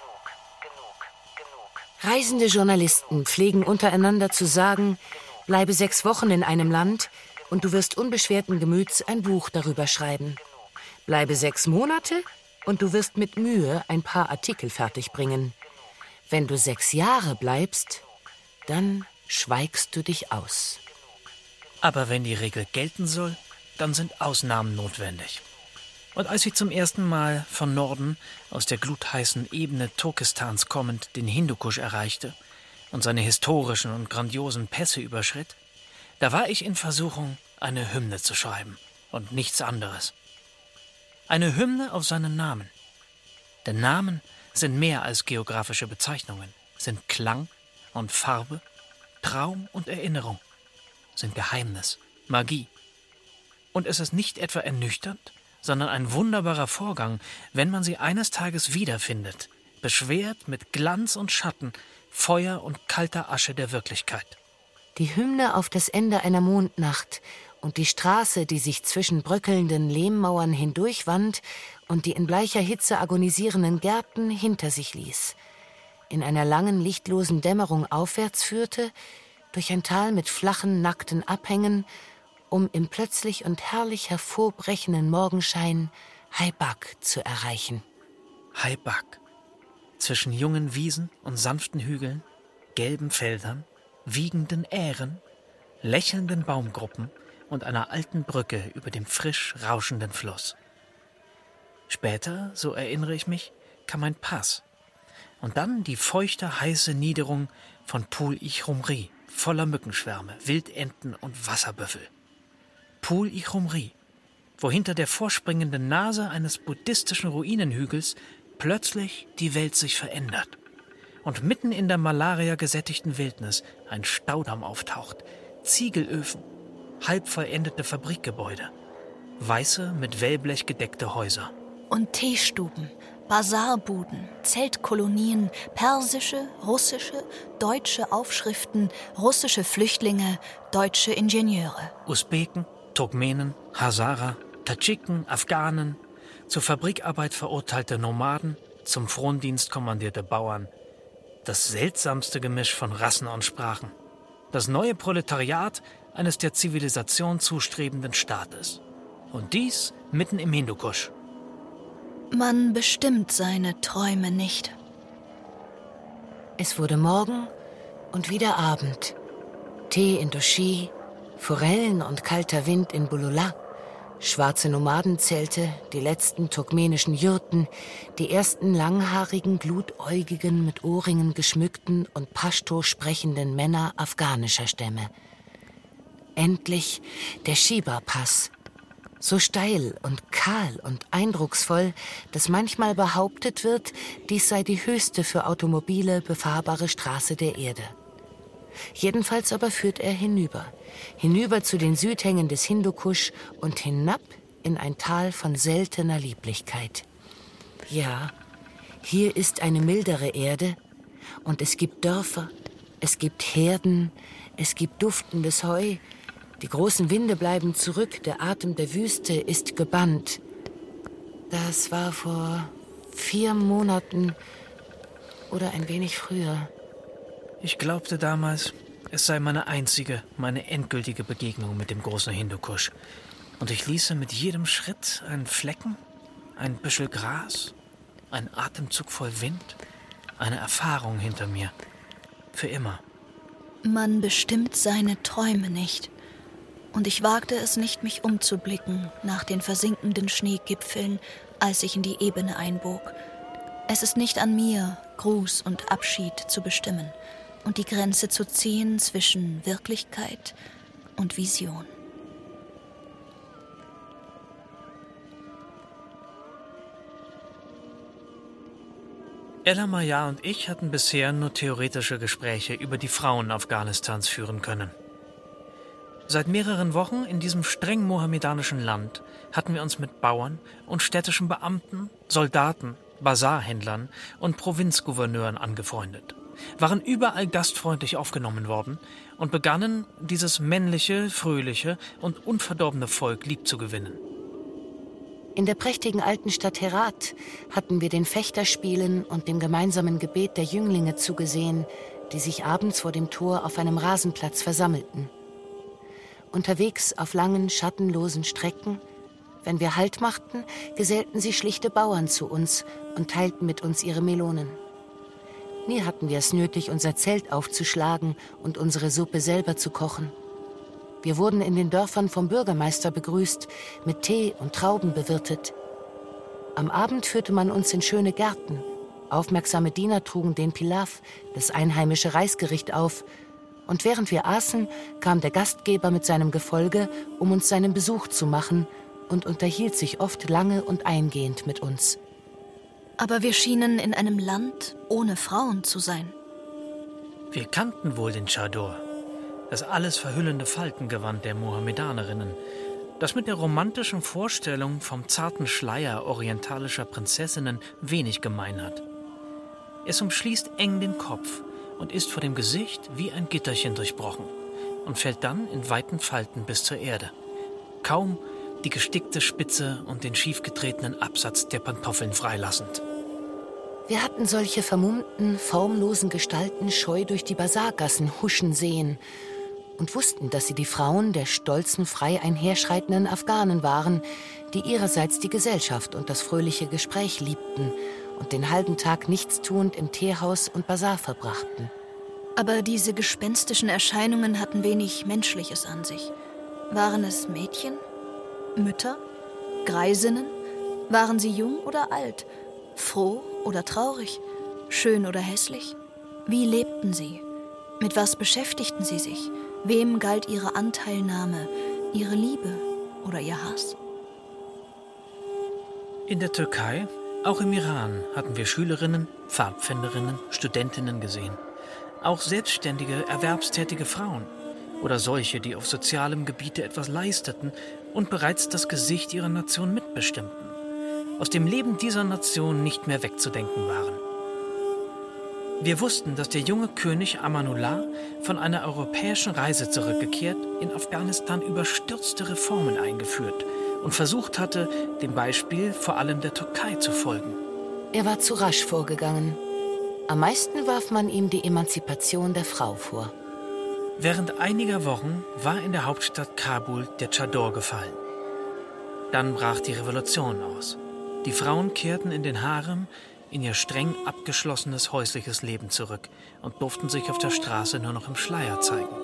Reisende Journalisten pflegen untereinander zu sagen, bleibe sechs Wochen in einem Land und du wirst unbeschwerten Gemüts ein Buch darüber schreiben. Bleibe sechs Monate und du wirst mit Mühe ein paar Artikel fertigbringen. Wenn du sechs Jahre bleibst, dann schweigst du dich aus. Aber wenn die Regel gelten soll, dann sind Ausnahmen notwendig. Und als ich zum ersten Mal von Norden, aus der glutheißen Ebene Turkestans kommend, den Hindukusch erreichte und seine historischen und grandiosen Pässe überschritt, da war ich in Versuchung, eine Hymne zu schreiben und nichts anderes. Eine Hymne auf seinen Namen. Denn Namen sind mehr als geografische Bezeichnungen, sind Klang und Farbe, Traum und Erinnerung, sind Geheimnis, Magie. Und es ist nicht etwa ernüchternd, sondern ein wunderbarer Vorgang, wenn man sie eines Tages wiederfindet, beschwert mit Glanz und Schatten, Feuer und kalter Asche der Wirklichkeit. Die Hymne auf das Ende einer Mondnacht und die Straße, die sich zwischen bröckelnden Lehmmauern hindurchwand und die in bleicher Hitze agonisierenden Gärten hinter sich ließ, in einer langen, lichtlosen Dämmerung aufwärts führte, durch ein Tal mit flachen, nackten Abhängen, um im plötzlich und herrlich hervorbrechenden Morgenschein Haibak zu erreichen. Haibak. Zwischen jungen Wiesen und sanften Hügeln, gelben Feldern, wiegenden Ähren, lächelnden Baumgruppen und einer alten Brücke über dem frisch rauschenden Fluss. Später, so erinnere ich mich, kam ein Pass. Und dann die feuchte, heiße Niederung von Pul-i-Chumri, voller Mückenschwärme, Wildenten und Wasserbüffel. Pul-i-Chumri, wo hinter der vorspringenden Nase eines buddhistischen Ruinenhügels plötzlich die Welt sich verändert und mitten in der Malaria-gesättigten Wildnis ein Staudamm auftaucht, Ziegelöfen, halb vollendete Fabrikgebäude, weiße, mit Wellblech gedeckte Häuser. Und Teestuben, Basarbuden, Zeltkolonien, persische, russische, deutsche Aufschriften, russische Flüchtlinge, deutsche Ingenieure. Usbeken, Turkmenen, Hazara, Tadschiken, Afghanen, zur Fabrikarbeit verurteilte Nomaden, zum Frondienst kommandierte Bauern. Das seltsamste Gemisch von Rassen und Sprachen. Das neue Proletariat eines der Zivilisation zustrebenden Staates. Und dies mitten im Hindukusch. Man bestimmt seine Träume nicht. Es wurde Morgen und wieder Abend. Tee in Doshi, Forellen und kalter Wind in Bulula, schwarze Nomadenzelte, die letzten turkmenischen Jurten, die ersten langhaarigen, glutäugigen, mit Ohrringen geschmückten und Pashto sprechenden Männer afghanischer Stämme. Endlich der Shiba-Pass, so steil und kahl und eindrucksvoll, dass manchmal behauptet wird, dies sei die höchste für Automobile befahrbare Straße der Erde. Jedenfalls aber führt er hinüber, hinüber zu den Südhängen des Hindukusch und hinab in ein Tal von seltener Lieblichkeit. Ja, hier ist eine mildere Erde und es gibt Dörfer, es gibt Herden, es gibt duftendes Heu, die großen Winde bleiben zurück, der Atem der Wüste ist gebannt. Das war vor vier Monaten oder ein wenig früher. Ich glaubte damals, es sei meine einzige, meine endgültige Begegnung mit dem großen Hindukusch. Und ich ließe mit jedem Schritt einen Flecken, ein Büschel Gras, einen Atemzug voll Wind, eine Erfahrung hinter mir. Für immer. Man bestimmt seine Träume nicht. Und ich wagte es nicht, mich umzublicken nach den versinkenden Schneegipfeln, als ich in die Ebene einbog. Es ist nicht an mir, Gruß und Abschied zu bestimmen und die Grenze zu ziehen zwischen Wirklichkeit und Vision. Ella Maya und ich hatten bisher nur theoretische Gespräche über die Frauen Afghanistans führen können. Seit mehreren Wochen in diesem streng mohammedanischen Land hatten wir uns mit Bauern und städtischen Beamten, Soldaten, Basarhändlern und Provinzgouverneuren angefreundet, waren überall gastfreundlich aufgenommen worden und begannen, dieses männliche, fröhliche und unverdorbene Volk liebzugewinnen. In der prächtigen alten Stadt Herat hatten wir den Fechterspielen und dem gemeinsamen Gebet der Jünglinge zugesehen, die sich abends vor dem Tor auf einem Rasenplatz versammelten. Unterwegs auf langen, schattenlosen Strecken, wenn wir Halt machten, gesellten sie schlichte Bauern zu uns und teilten mit uns ihre Melonen. Nie hatten wir es nötig, unser Zelt aufzuschlagen und unsere Suppe selber zu kochen. Wir wurden in den Dörfern vom Bürgermeister begrüßt, mit Tee und Trauben bewirtet. Am Abend führte man uns in schöne Gärten. Aufmerksame Diener trugen den Pilaf, das einheimische Reisgericht, auf. Und während wir aßen, kam der Gastgeber mit seinem Gefolge, um uns seinen Besuch zu machen, und unterhielt sich oft lange und eingehend mit uns. Aber wir schienen in einem Land ohne Frauen zu sein. Wir kannten wohl den Chador, das alles verhüllende Faltengewand der Mohammedanerinnen, das mit der romantischen Vorstellung vom zarten Schleier orientalischer Prinzessinnen wenig gemein hat. Es umschließt eng den Kopf und ist vor dem Gesicht wie ein Gitterchen durchbrochen und fällt dann in weiten Falten bis zur Erde. Kaum die gestickte Spitze und den schiefgetretenen Absatz der Pantoffeln freilassend. Wir hatten solche vermummten, formlosen Gestalten scheu durch die Basargassen huschen sehen und wussten, dass sie die Frauen der stolzen, frei einherschreitenden Afghanen waren, die ihrerseits die Gesellschaft und das fröhliche Gespräch liebten und den halben Tag nichtstuend im Teehaus und Basar verbrachten. Aber diese gespenstischen Erscheinungen hatten wenig Menschliches an sich. Waren es Mädchen? Mütter? Greisinnen? Waren sie jung oder alt? Froh oder traurig? Schön oder hässlich? Wie lebten sie? Mit was beschäftigten sie sich? Wem galt ihre Anteilnahme, ihre Liebe oder ihr Hass? In der Türkei, auch im Iran, hatten wir Schülerinnen, Pfadfinderinnen, Studentinnen gesehen. Auch selbstständige, erwerbstätige Frauen oder solche, die auf sozialem Gebiete etwas leisteten und bereits das Gesicht ihrer Nation mitbestimmten, aus dem Leben dieser Nation nicht mehr wegzudenken waren. Wir wussten, dass der junge König Amanullah von einer europäischen Reise zurückgekehrt in Afghanistan überstürzte Reformen eingeführt und versucht hatte, dem Beispiel vor allem der Türkei zu folgen. Er war zu rasch vorgegangen. Am meisten warf man ihm die Emanzipation der Frau vor. Während einiger Wochen war in der Hauptstadt Kabul der Chador gefallen. Dann brach die Revolution aus. Die Frauen kehrten in den Harem in ihr streng abgeschlossenes häusliches Leben zurück und durften sich auf der Straße nur noch im Schleier zeigen.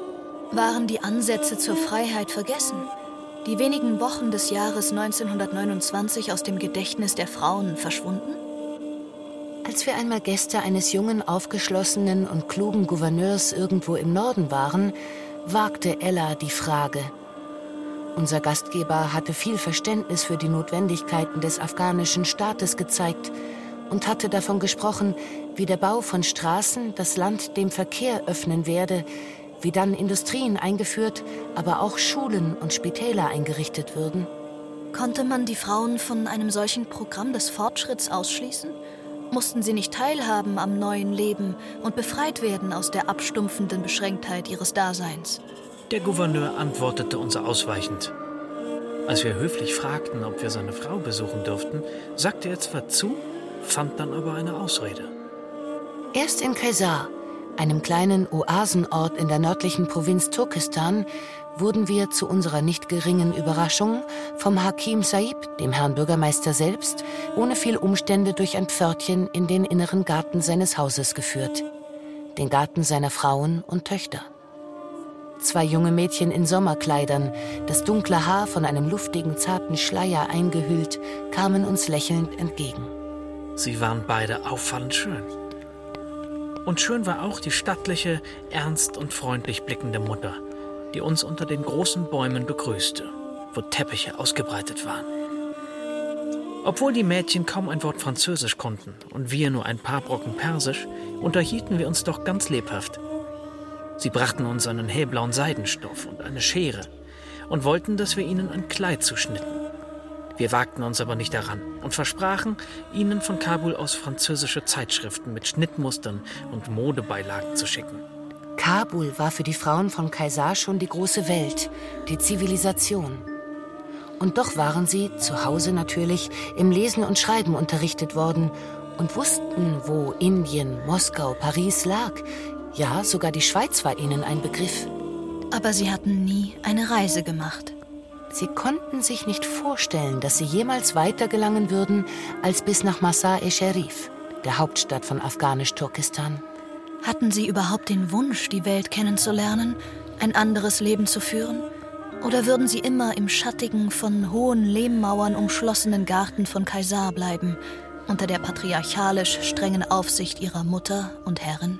Waren die Ansätze zur Freiheit vergessen? Die wenigen Wochen des Jahres neunzehnhundertneunundzwanzig aus dem Gedächtnis der Frauen verschwunden? Als wir einmal Gäste eines jungen, aufgeschlossenen und klugen Gouverneurs irgendwo im Norden waren, wagte Ella die Frage. Unser Gastgeber hatte viel Verständnis für die Notwendigkeiten des afghanischen Staates gezeigt und hatte davon gesprochen, wie der Bau von Straßen das Land dem Verkehr öffnen werde, wie dann Industrien eingeführt, aber auch Schulen und Spitäler eingerichtet würden. Konnte man die Frauen von einem solchen Programm des Fortschritts ausschließen? Mussten sie nicht teilhaben am neuen Leben und befreit werden aus der abstumpfenden Beschränktheit ihres Daseins? Der Gouverneur antwortete uns ausweichend. Als wir höflich fragten, ob wir seine Frau besuchen dürften, sagte er zwar zu, fand dann aber eine Ausrede. Erst in Kaysar, einem kleinen Oasenort in der nördlichen Provinz Turkestan, wurden wir zu unserer nicht geringen Überraschung vom Hakim Saib, dem Herrn Bürgermeister selbst, ohne viel Umstände durch ein Pförtchen in den inneren Garten seines Hauses geführt. Den Garten seiner Frauen und Töchter. Zwei junge Mädchen in Sommerkleidern, das dunkle Haar von einem luftigen, zarten Schleier eingehüllt, kamen uns lächelnd entgegen. Sie waren beide auffallend schön. Und schön war auch die stattliche, ernst und freundlich blickende Mutter, die uns unter den großen Bäumen begrüßte, wo Teppiche ausgebreitet waren. Obwohl die Mädchen kaum ein Wort Französisch konnten und wir nur ein paar Brocken Persisch, unterhielten wir uns doch ganz lebhaft. Sie brachten uns einen hellblauen Seidenstoff und eine Schere und wollten, dass wir ihnen ein Kleid zuschnitten. Wir wagten uns aber nicht daran und versprachen, ihnen von Kabul aus französische Zeitschriften mit Schnittmustern und Modebeilagen zu schicken. Kabul war für die Frauen von Kaysar schon die große Welt, die Zivilisation. Und doch waren sie, zu Hause natürlich, im Lesen und Schreiben unterrichtet worden und wussten, wo Indien, Moskau, Paris lag. Ja, sogar die Schweiz war ihnen ein Begriff. Aber sie hatten nie eine Reise gemacht. Sie konnten sich nicht vorstellen, dass sie jemals weiter gelangen würden als bis nach Mazar-e-Sharif, der Hauptstadt von Afghanisch-Turkestan. Hatten sie überhaupt den Wunsch, die Welt kennenzulernen, ein anderes Leben zu führen? Oder würden sie immer im schattigen, von hohen Lehmmauern umschlossenen Garten von Kaysar bleiben, unter der patriarchalisch strengen Aufsicht ihrer Mutter und Herrin?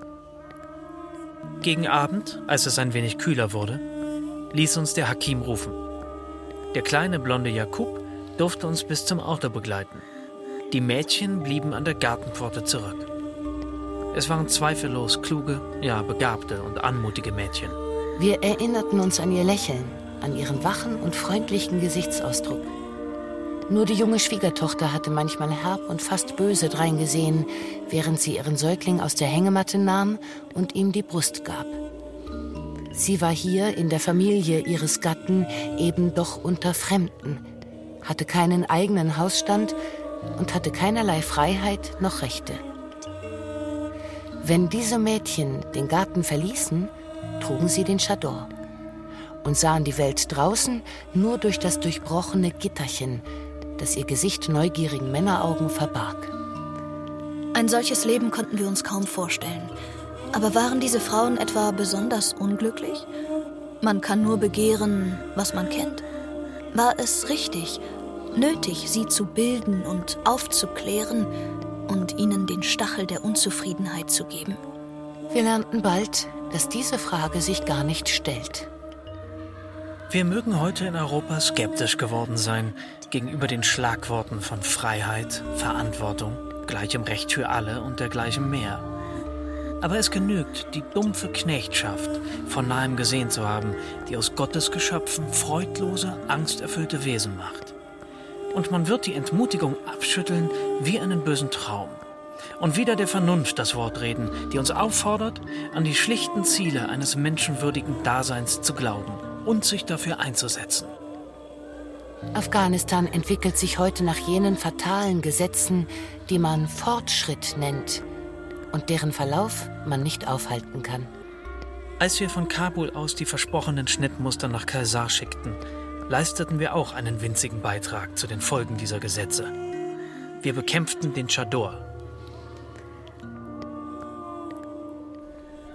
Gegen Abend, als es ein wenig kühler wurde, ließ uns der Hakim rufen. Der kleine blonde Jakub durfte uns bis zum Auto begleiten. Die Mädchen blieben an der Gartenpforte zurück. Es waren zweifellos kluge, ja begabte und anmutige Mädchen. Wir erinnerten uns an ihr Lächeln, an ihren wachen und freundlichen Gesichtsausdruck. Nur die junge Schwiegertochter hatte manchmal herb und fast böse dreingesehen, während sie ihren Säugling aus der Hängematte nahm und ihm die Brust gab. Sie war hier in der Familie ihres Gatten eben doch unter Fremden, hatte keinen eigenen Hausstand und hatte keinerlei Freiheit noch Rechte. Wenn diese Mädchen den Garten verließen, trugen sie den Chador und sahen die Welt draußen nur durch das durchbrochene Gitterchen, das ihr Gesicht neugierigen Männeraugen verbarg. Ein solches Leben konnten wir uns kaum vorstellen. Aber waren diese Frauen etwa besonders unglücklich? Man kann nur begehren, was man kennt. War es richtig, nötig, sie zu bilden und aufzuklären und ihnen den Stachel der Unzufriedenheit zu geben? Wir lernten bald, dass diese Frage sich gar nicht stellt. Wir mögen heute in Europa skeptisch geworden sein gegenüber den Schlagworten von Freiheit, Verantwortung, gleichem Recht für alle und dergleichen mehr. Aber es genügt, die dumpfe Knechtschaft von nahem gesehen zu haben, die aus Gottes Geschöpfen freudlose, angsterfüllte Wesen macht. Und man wird die Entmutigung abschütteln wie einen bösen Traum. Und wieder der Vernunft das Wort reden, die uns auffordert, an die schlichten Ziele eines menschenwürdigen Daseins zu glauben und sich dafür einzusetzen. Afghanistan entwickelt sich heute nach jenen fatalen Gesetzen, die man Fortschritt nennt und deren Verlauf man nicht aufhalten kann. Als wir von Kabul aus die versprochenen Schnittmuster nach Kaysar schickten, leisteten wir auch einen winzigen Beitrag zu den Folgen dieser Gesetze. Wir bekämpften den Chador.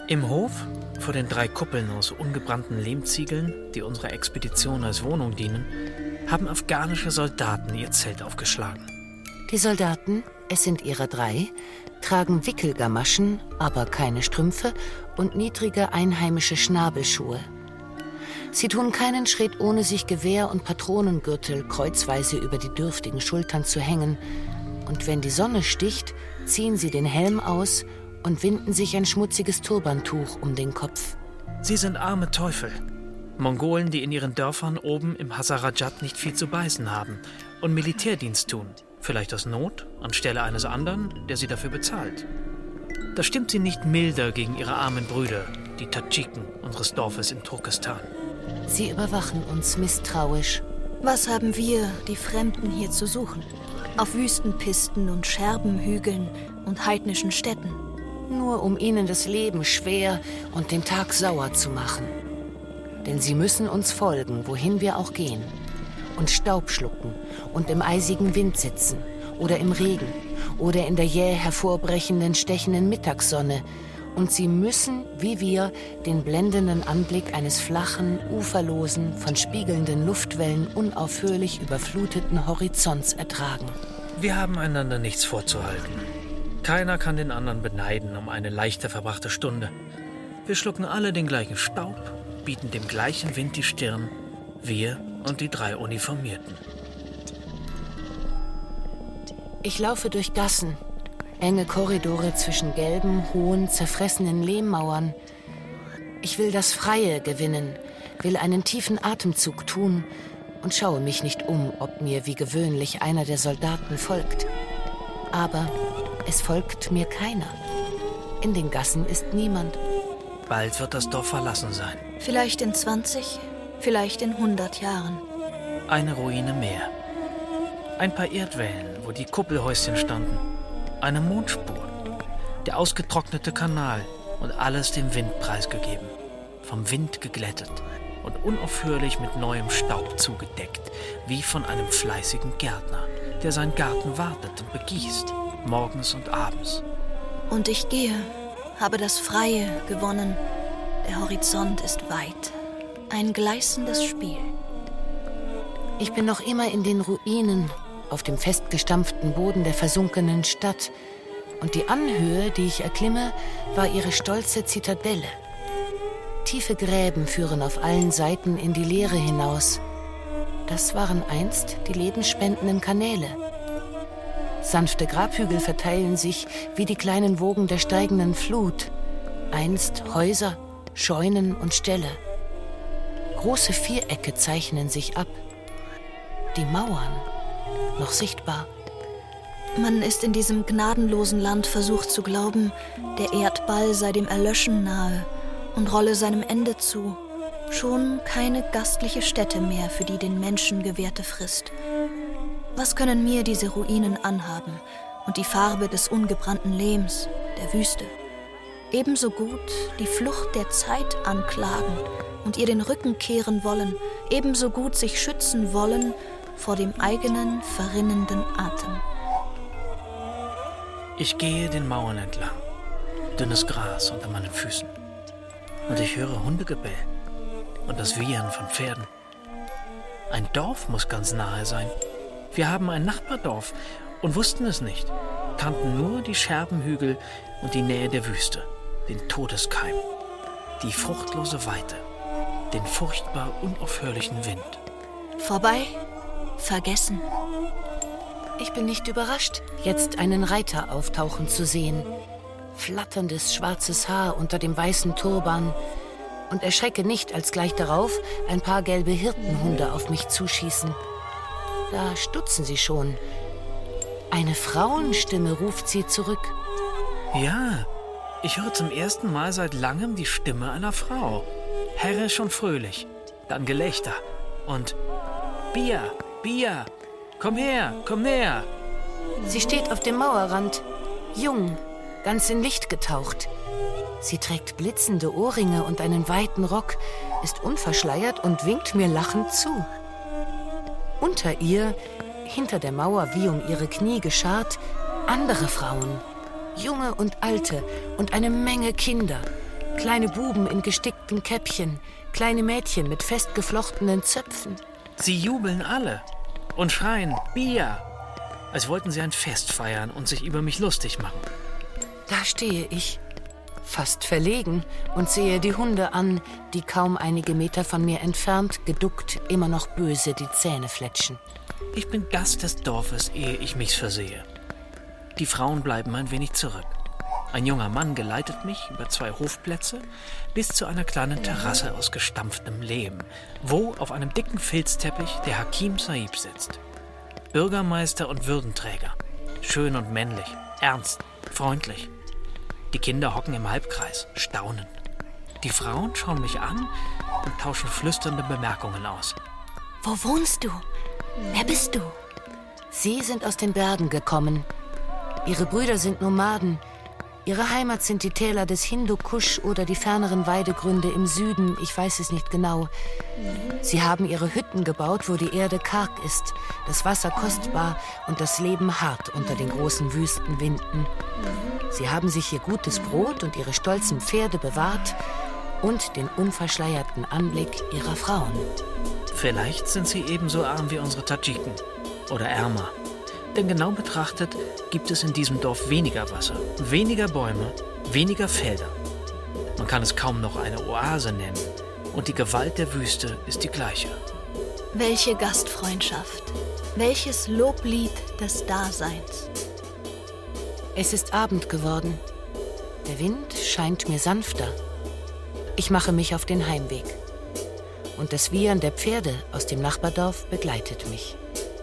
Im Hof, vor den drei Kuppeln aus ungebrannten Lehmziegeln, die unserer Expedition als Wohnung dienen, haben afghanische Soldaten ihr Zelt aufgeschlagen. Die Soldaten, es sind ihrer drei, tragen Wickelgamaschen, aber keine Strümpfe und niedrige einheimische Schnabelschuhe. Sie tun keinen Schritt, ohne sich Gewehr und Patronengürtel kreuzweise über die dürftigen Schultern zu hängen. Und wenn die Sonne sticht, ziehen sie den Helm aus und winden sich ein schmutziges Turbantuch um den Kopf. Sie sind arme Teufel. Mongolen, die in ihren Dörfern oben im Hazarajat nicht viel zu beißen haben und Militärdienst tun. Vielleicht aus Not, anstelle eines anderen, der sie dafür bezahlt. Da stimmt sie nicht milder gegen ihre armen Brüder, die Tadschiken unseres Dorfes in Turkestan. Sie überwachen uns misstrauisch. Was haben wir, die Fremden, hier zu suchen? Auf Wüstenpisten und Scherbenhügeln und heidnischen Städten. Nur um ihnen das Leben schwer und den Tag sauer zu machen. Denn sie müssen uns folgen, wohin wir auch gehen. Und Staub schlucken und im eisigen Wind sitzen oder im Regen oder in der jäh hervorbrechenden, stechenden Mittagssonne. Und sie müssen, wie wir, den blendenden Anblick eines flachen, uferlosen, von spiegelnden Luftwellen unaufhörlich überfluteten Horizonts ertragen. Wir haben einander nichts vorzuhalten. Keiner kann den anderen beneiden um eine leichter verbrachte Stunde. Wir schlucken alle den gleichen Staub, bieten dem gleichen Wind die Stirn, wir und die drei Uniformierten. Ich laufe durch Gassen, enge Korridore zwischen gelben, hohen, zerfressenen Lehmmauern. Ich will das Freie gewinnen, will einen tiefen Atemzug tun und schaue mich nicht um, ob mir wie gewöhnlich einer der Soldaten folgt. Aber es folgt mir keiner. In den Gassen ist niemand. Bald wird das Dorf verlassen sein. Vielleicht in zwanzig, vielleicht in hundert Jahren. Eine Ruine mehr. Ein paar Erdwellen, wo die Kuppelhäuschen standen. Eine Mondspur. Der ausgetrocknete Kanal und alles dem Wind preisgegeben. Vom Wind geglättet und unaufhörlich mit neuem Staub zugedeckt, wie von einem fleißigen Gärtner, der seinen Garten wartet und begießt, morgens und abends. Und ich gehe, habe das Freie gewonnen. Der Horizont ist weit. Ein gleißendes Spiel. Ich bin noch immer in den Ruinen, auf dem festgestampften Boden der versunkenen Stadt. Und die Anhöhe, die ich erklimme, war ihre stolze Zitadelle. Tiefe Gräben führen auf allen Seiten in die Leere hinaus. Das waren einst die lebensspendenden Kanäle. Sanfte Grabhügel verteilen sich wie die kleinen Wogen der steigenden Flut. Einst Häuser, Scheunen und Ställe. Große Vierecke zeichnen sich ab. Die Mauern, noch sichtbar. Man ist in diesem gnadenlosen Land versucht zu glauben, der Erdball sei dem Erlöschen nahe und rolle seinem Ende zu. Schon keine gastliche Stätte mehr für die den Menschen gewährte Frist. Was können mir diese Ruinen anhaben und die Farbe des ungebrannten Lehms, der Wüste? Ebenso gut die Flucht der Zeit anklagen und ihr den Rücken kehren wollen, ebenso gut sich schützen wollen vor dem eigenen verrinnenden Atem. Ich gehe den Mauern entlang, dünnes Gras unter meinen Füßen. Und ich höre Hundegebell und das Wiehern von Pferden. Ein Dorf muss ganz nahe sein. Wir haben ein Nachbardorf und wussten es nicht, kannten nur die Scherbenhügel und die Nähe der Wüste, den Todeskeim, die fruchtlose Weite, den furchtbar unaufhörlichen Wind. Vorbei, vergessen. Ich bin nicht überrascht, jetzt einen Reiter auftauchen zu sehen. Flatterndes schwarzes Haar unter dem weißen Turban. Und erschrecke nicht, als gleich darauf ein paar gelbe Hirtenhunde auf mich zuschießen. Da stutzen sie schon. Eine Frauenstimme ruft sie zurück. Ja, ich höre zum ersten Mal seit langem die Stimme einer Frau. Herrisch und fröhlich, dann Gelächter und Bia, Bia, komm her, komm näher. Sie steht auf dem Mauerrand, jung, ganz in Licht getaucht. Sie trägt blitzende Ohrringe und einen weiten Rock, ist unverschleiert und winkt mir lachend zu. Unter ihr, hinter der Mauer wie um ihre Knie geschart, andere Frauen, junge und alte und eine Menge Kinder, Kleine Buben in gestickten Käppchen, kleine Mädchen mit festgeflochtenen Zöpfen. Sie jubeln alle und schreien Bier, als wollten sie ein Fest feiern und sich über mich lustig machen. Da stehe ich, fast verlegen, und sehe die Hunde an, die kaum einige Meter von mir entfernt, geduckt, immer noch böse die Zähne fletschen. Ich bin Gast des Dorfes, ehe ich mich versehe. Die Frauen bleiben ein wenig zurück. Ein junger Mann geleitet mich über zwei Hofplätze bis zu einer kleinen Terrasse aus gestampftem Lehm, wo auf einem dicken Filzteppich der Hakim Saib sitzt. Bürgermeister und Würdenträger. Schön und männlich, ernst, freundlich. Die Kinder hocken im Halbkreis, staunend. Die Frauen schauen mich an und tauschen flüsternde Bemerkungen aus. Wo wohnst du? Wer bist du? Sie sind aus den Bergen gekommen. Ihre Brüder sind Nomaden. Ihre Heimat sind die Täler des Hindukusch oder die ferneren Weidegründe im Süden, ich weiß es nicht genau. Sie haben ihre Hütten gebaut, wo die Erde karg ist, das Wasser kostbar und das Leben hart unter den großen Wüstenwinden. Sie haben sich ihr gutes Brot und ihre stolzen Pferde bewahrt und den unverschleierten Anblick ihrer Frauen. Vielleicht sind sie ebenso arm wie unsere Tadschiken oder ärmer. Denn genau betrachtet gibt es in diesem Dorf weniger Wasser, weniger Bäume, weniger Felder. Man kann es kaum noch eine Oase nennen. Und die Gewalt der Wüste ist die gleiche. Welche Gastfreundschaft, welches Loblied des Daseins. Es ist Abend geworden. Der Wind scheint mir sanfter. Ich mache mich auf den Heimweg. Und das Wiehern der Pferde aus dem Nachbardorf begleitet mich.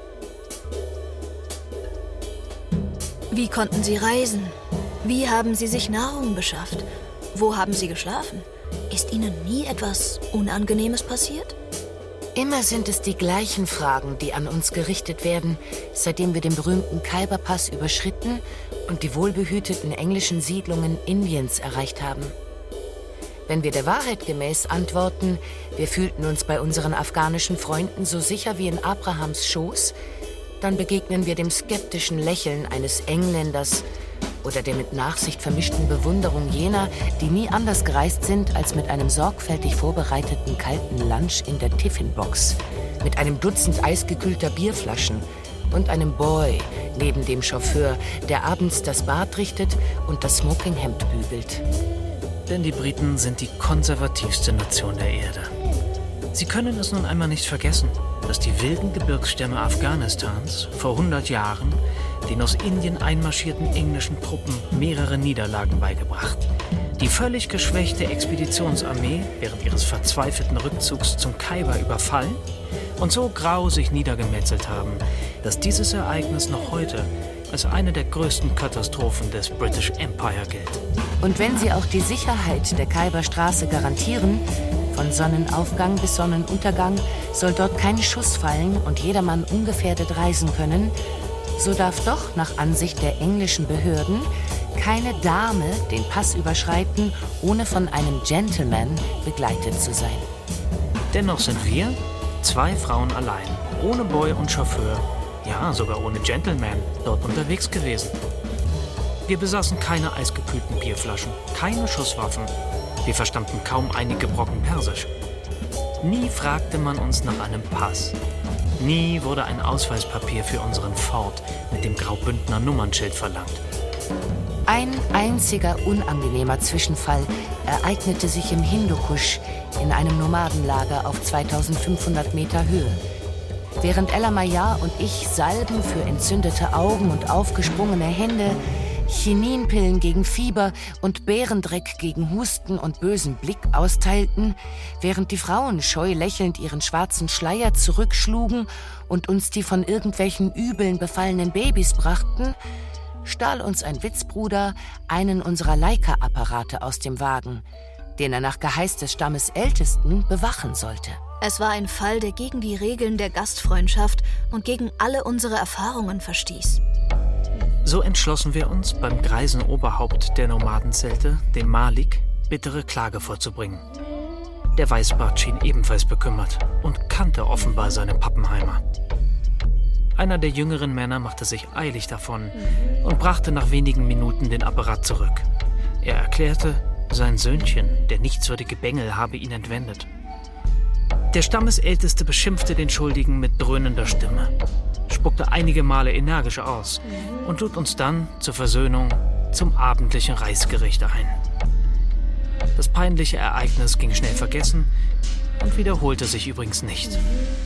Wie konnten Sie reisen? Wie haben Sie sich Nahrung beschafft? Wo haben Sie geschlafen? Ist Ihnen nie etwas Unangenehmes passiert? Immer sind es die gleichen Fragen, die an uns gerichtet werden, seitdem wir den berühmten Khyber-Pass überschritten und die wohlbehüteten englischen Siedlungen Indiens erreicht haben. Wenn wir der Wahrheit gemäß antworten, wir fühlten uns bei unseren afghanischen Freunden so sicher wie in Abrahams Schoß, dann begegnen wir dem skeptischen Lächeln eines Engländers oder der mit Nachsicht vermischten Bewunderung jener, die nie anders gereist sind als mit einem sorgfältig vorbereiteten kalten Lunch in der Tiffinbox, mit einem Dutzend eisgekühlter Bierflaschen und einem Boy neben dem Chauffeur, der abends das Bad richtet und das Smokinghemd bügelt. Denn die Briten sind die konservativste Nation der Erde. Sie können es nun einmal nicht vergessen, dass die wilden Gebirgsstämme Afghanistans vor hundert Jahren den aus Indien einmarschierten englischen Truppen mehrere Niederlagen beigebracht. Die völlig geschwächte Expeditionsarmee während ihres verzweifelten Rückzugs zum Khyber überfallen und so grausig niedergemetzelt haben, dass dieses Ereignis noch heute als eine der größten Katastrophen des British Empire gilt. Und wenn sie auch die Sicherheit der Khyberstraße garantieren, von Sonnenaufgang bis Sonnenuntergang soll dort kein Schuss fallen und jedermann ungefährdet reisen können, so darf doch nach Ansicht der englischen Behörden keine Dame den Pass überschreiten, ohne von einem Gentleman begleitet zu sein. Dennoch sind wir, zwei Frauen allein, ohne Boy und Chauffeur, ja sogar ohne Gentleman, dort unterwegs gewesen. Wir besaßen keine eisgekühlten Bierflaschen, keine Schusswaffen. Wir verstanden kaum einige Brocken Persisch. Nie fragte man uns nach einem Pass. Nie wurde ein Ausweispapier für unseren Ford mit dem Graubündner Nummernschild verlangt. Ein einziger unangenehmer Zwischenfall ereignete sich im Hindukusch in einem Nomadenlager auf zweitausendfünfhundert Meter Höhe. Während Ella Mayar und ich Salben für entzündete Augen und aufgesprungene Hände, Chininpillen gegen Fieber und Bärendreck gegen Husten und bösen Blick austeilten, während die Frauen scheu lächelnd ihren schwarzen Schleier zurückschlugen und uns die von irgendwelchen Übeln befallenen Babys brachten, stahl uns ein Witzbruder einen unserer Leica-Apparate aus dem Wagen, den er nach Geheiß des Stammes Ältesten bewachen sollte. Es war ein Fall, der gegen die Regeln der Gastfreundschaft und gegen alle unsere Erfahrungen verstieß. So entschlossen wir uns, beim greisen Oberhaupt der Nomadenzelte, dem Malik, bittere Klage vorzubringen. Der Weißbart schien ebenfalls bekümmert und kannte offenbar seine Pappenheimer. Einer der jüngeren Männer machte sich eilig davon und brachte nach wenigen Minuten den Apparat zurück. Er erklärte, Sein Söhnchen, der nichtswürdige Bengel, habe ihn entwendet. Der Stammesälteste beschimpfte den Schuldigen mit dröhnender Stimme, spuckte einige Male energisch aus und lud uns dann zur Versöhnung zum abendlichen Reisgericht ein. Das peinliche Ereignis ging schnell vergessen und wiederholte sich übrigens nicht.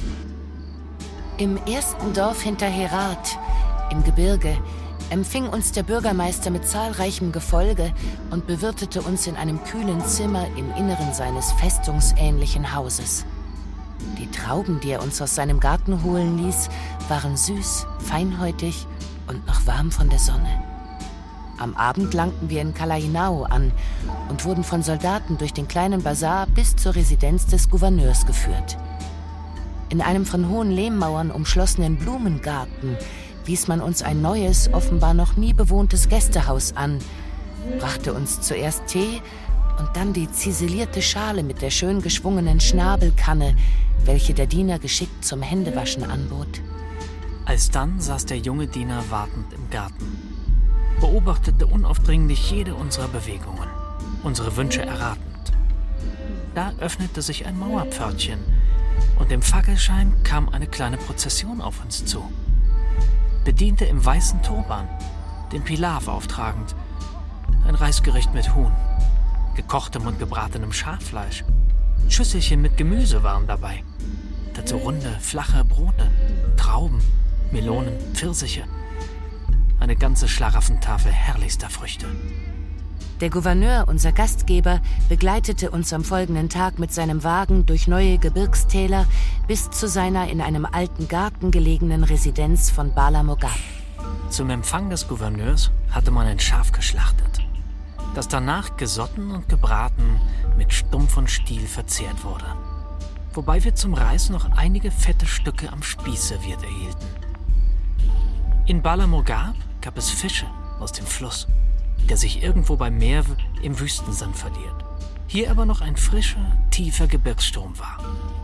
Im ersten Dorf hinter Herat, im Gebirge, empfing uns der Bürgermeister mit zahlreichem Gefolge und bewirtete uns in einem kühlen Zimmer im Inneren seines festungsähnlichen Hauses. Die Trauben, die er uns aus seinem Garten holen ließ, waren süß, feinhäutig und noch warm von der Sonne. Am Abend langten wir in Kalainao an und wurden von Soldaten durch den kleinen Bazar bis zur Residenz des Gouverneurs geführt. In einem von hohen Lehmmauern umschlossenen Blumengarten wies man uns ein neues, offenbar noch nie bewohntes Gästehaus an, brachte uns zuerst Tee und dann die ziselierte Schale mit der schön geschwungenen Schnabelkanne, welche der Diener geschickt zum Händewaschen anbot. Alsdann saß der junge Diener wartend im Garten, beobachtete unaufdringlich jede unserer Bewegungen, unsere Wünsche erratend. Da öffnete sich ein Mauerpförtchen und im Fackelschein kam eine kleine Prozession auf uns zu. Bediente im weißen Turban, den Pilav auftragend, ein Reisgericht mit Huhn, gekochtem und gebratenem Schaffleisch, Schüsselchen mit Gemüse waren dabei, dazu runde, flache Brote, Trauben, Melonen, Pfirsiche, eine ganze Schlaraffentafel herrlichster Früchte. Der Gouverneur, unser Gastgeber, begleitete uns am folgenden Tag mit seinem Wagen durch neue Gebirgstäler bis zu seiner in einem alten Garten gelegenen Residenz von Bala Mogab. Zum Empfang des Gouverneurs hatte man ein Schaf geschlachtet, das danach gesotten und gebraten mit Stumpf und Stiel verzehrt wurde. Wobei wir zum Reis noch einige fette Stücke am Spieß serviert erhielten. In Bala Mogab gab es Fische aus dem Fluss, der sich irgendwo beim Meer im Wüstensand verliert. Hier aber noch ein frischer, tiefer Gebirgssturm war.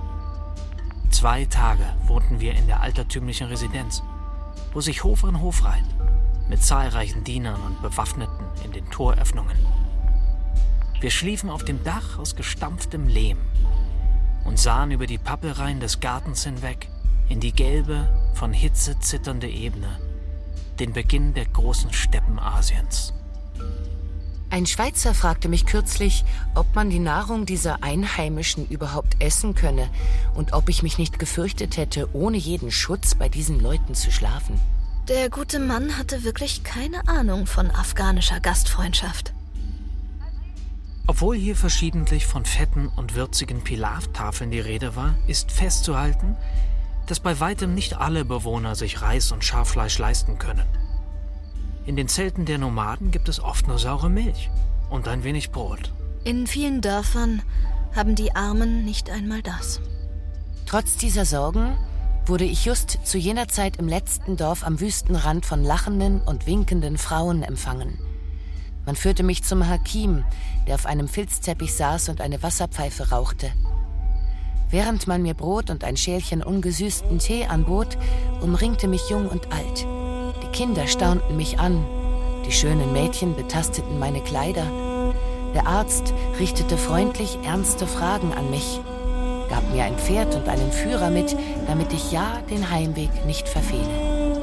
Zwei Tage wohnten wir in der altertümlichen Residenz, wo sich Hof an Hof reiht, mit zahlreichen Dienern und Bewaffneten in den Toröffnungen. Wir schliefen auf dem Dach aus gestampftem Lehm und sahen über die Pappelreihen des Gartens hinweg in die gelbe, von Hitze zitternde Ebene, den Beginn der großen Steppen Asiens. Ein Schweizer fragte mich kürzlich, ob man die Nahrung dieser Einheimischen überhaupt essen könne und ob ich mich nicht gefürchtet hätte, ohne jeden Schutz bei diesen Leuten zu schlafen. Der gute Mann hatte wirklich keine Ahnung von afghanischer Gastfreundschaft. Obwohl hier verschiedentlich von fetten und würzigen Pilav-Tafeln die Rede war, ist festzuhalten, dass bei weitem nicht alle Bewohner sich Reis und Schaffleisch leisten können. In den Zelten der Nomaden gibt es oft nur saure Milch und ein wenig Brot. In vielen Dörfern haben die Armen nicht einmal das. Trotz dieser Sorgen wurde ich just zu jener Zeit im letzten Dorf am Wüstenrand von lachenden und winkenden Frauen empfangen. Man führte mich zum Hakim, der auf einem Filzteppich saß und eine Wasserpfeife rauchte. Während man mir Brot und ein Schälchen ungesüßten Tee anbot, umringte mich Jung und Alt. Die Kinder staunten mich an, die schönen Mädchen betasteten meine Kleider. Der Arzt richtete freundlich ernste Fragen an mich, gab mir ein Pferd und einen Führer mit, damit ich ja den Heimweg nicht verfehle.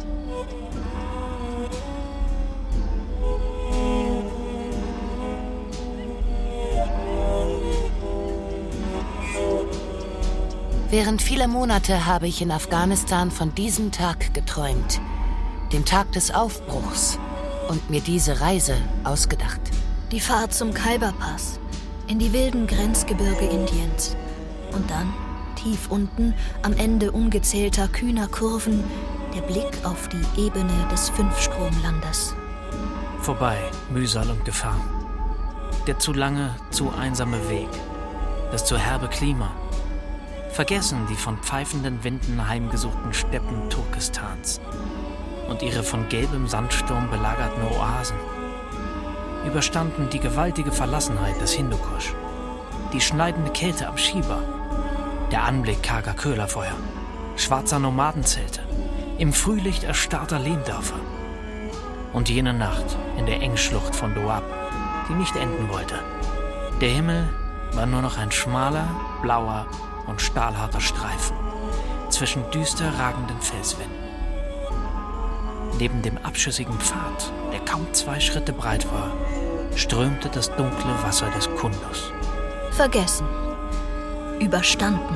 Während vieler Monate habe ich in Afghanistan von diesem Tag geträumt, dem Tag des Aufbruchs, und mir diese Reise ausgedacht. Die Fahrt zum Khyber-Pass, in die wilden Grenzgebirge Indiens. Und dann, tief unten, am Ende ungezählter kühner Kurven, der Blick auf die Ebene des Fünfstromlandes. Vorbei, Mühsal und Gefahr. Der zu lange, zu einsame Weg. Das zu herbe Klima. Vergessen die von pfeifenden Winden heimgesuchten Steppen Turkestans und ihre von gelbem Sandsturm belagerten Oasen. Überstanden die gewaltige Verlassenheit des Hindukusch, die schneidende Kälte am Shiba, der Anblick karger Köhlerfeuer, schwarzer Nomadenzelte, im Frühlicht erstarrter Lehmdörfer und jene Nacht in der Engschlucht von Doab, die nicht enden wollte. Der Himmel war nur noch ein schmaler, blauer und stahlharter Streifen zwischen düster ragenden Felswänden. Neben dem abschüssigen Pfad, der kaum zwei Schritte breit war, strömte das dunkle Wasser des Kundus. Vergessen. Überstanden.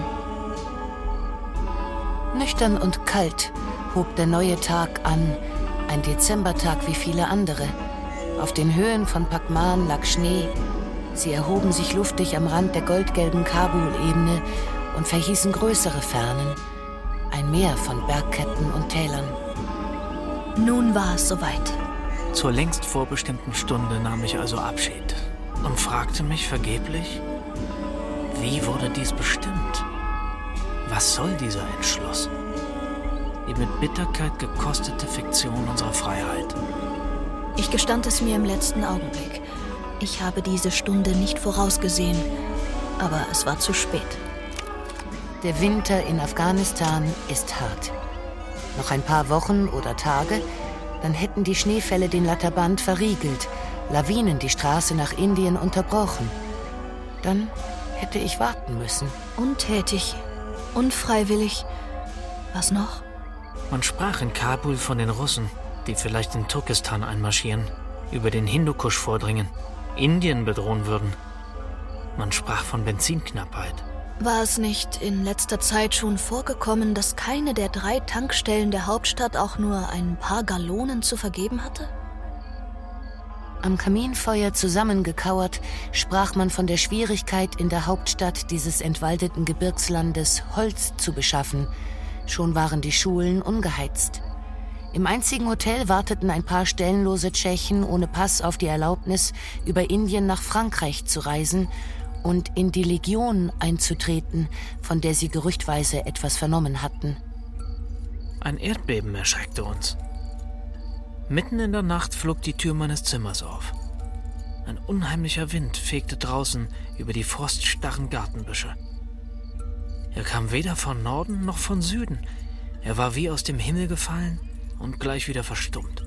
Nüchtern und kalt hob der neue Tag an, ein Dezembertag wie viele andere. Auf den Höhen von Pakman lag Schnee. Sie erhoben sich luftig am Rand der goldgelben Kabul-Ebene und verhießen größere Fernen, ein Meer von Bergketten und Tälern. Nun war es soweit. Zur längst vorbestimmten Stunde nahm ich also Abschied und fragte mich vergeblich, wie wurde dies bestimmt? Was soll dieser Entschluss? Die mit Bitterkeit gekostete Fiktion unserer Freiheit. Ich gestand es mir im letzten Augenblick. Ich habe diese Stunde nicht vorausgesehen, aber es war zu spät. Der Winter in Afghanistan ist hart. Noch ein paar Wochen oder Tage, dann hätten die Schneefälle den Latterband verriegelt, Lawinen die Straße nach Indien unterbrochen. Dann hätte ich warten müssen. Untätig, unfreiwillig. Was noch? Man sprach in Kabul von den Russen, die vielleicht in Turkestan einmarschieren, über den Hindukusch vordringen, Indien bedrohen würden. Man sprach von Benzinknappheit. War es nicht in letzter Zeit schon vorgekommen, dass keine der drei Tankstellen der Hauptstadt auch nur ein paar Gallonen zu vergeben hatte? Am Kaminfeuer zusammengekauert sprach man von der Schwierigkeit, in der Hauptstadt dieses entwaldeten Gebirgslandes Holz zu beschaffen. Schon waren die Schulen ungeheizt. Im einzigen Hotel warteten ein paar stellenlose Tschechen ohne Pass auf die Erlaubnis, über Indien nach Frankreich zu reisen und in die Legion einzutreten, von der sie gerüchtweise etwas vernommen hatten. Ein Erdbeben erschreckte uns. Mitten in der Nacht flog die Tür meines Zimmers auf. Ein unheimlicher Wind fegte draußen über die froststarren Gartenbüsche. Er kam weder von Norden noch von Süden. Er war wie aus dem Himmel gefallen und gleich wieder verstummt.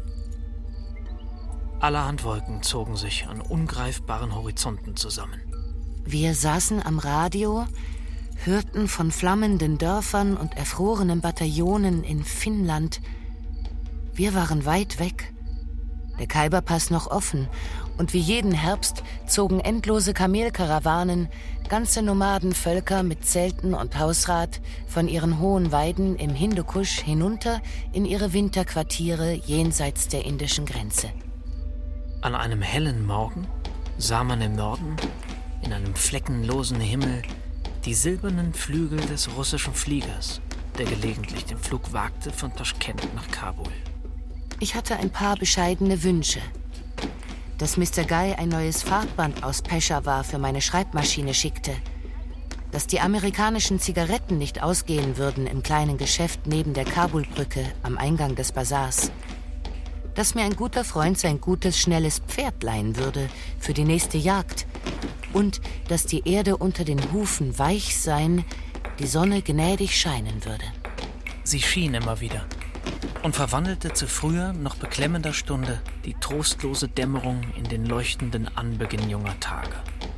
Allerhand Wolken zogen sich an ungreifbaren Horizonten zusammen. Wir saßen am Radio, hörten von flammenden Dörfern und erfrorenen Bataillonen in Finnland. Wir waren weit weg, der Khyberpass noch offen, und wie jeden Herbst zogen endlose Kamelkarawanen, ganze Nomadenvölker mit Zelten und Hausrat von ihren hohen Weiden im Hindukusch hinunter in ihre Winterquartiere jenseits der indischen Grenze. An einem hellen Morgen sah man im Norden, in einem fleckenlosen Himmel, die silbernen Flügel des russischen Fliegers, der gelegentlich den Flug wagte von Taschkent nach Kabul. Ich hatte ein paar bescheidene Wünsche. Dass Mister Guy ein neues Farbband aus Peschawar für meine Schreibmaschine schickte. Dass die amerikanischen Zigaretten nicht ausgehen würden im kleinen Geschäft neben der Kabulbrücke am Eingang des Bazars. Dass mir ein guter Freund sein gutes, schnelles Pferd leihen würde für die nächste Jagd. Und dass die Erde unter den Hufen weich sein, die Sonne gnädig scheinen würde. Sie schien immer wieder und verwandelte zu früher, noch beklemmender Stunde die trostlose Dämmerung in den leuchtenden Anbeginn junger Tage.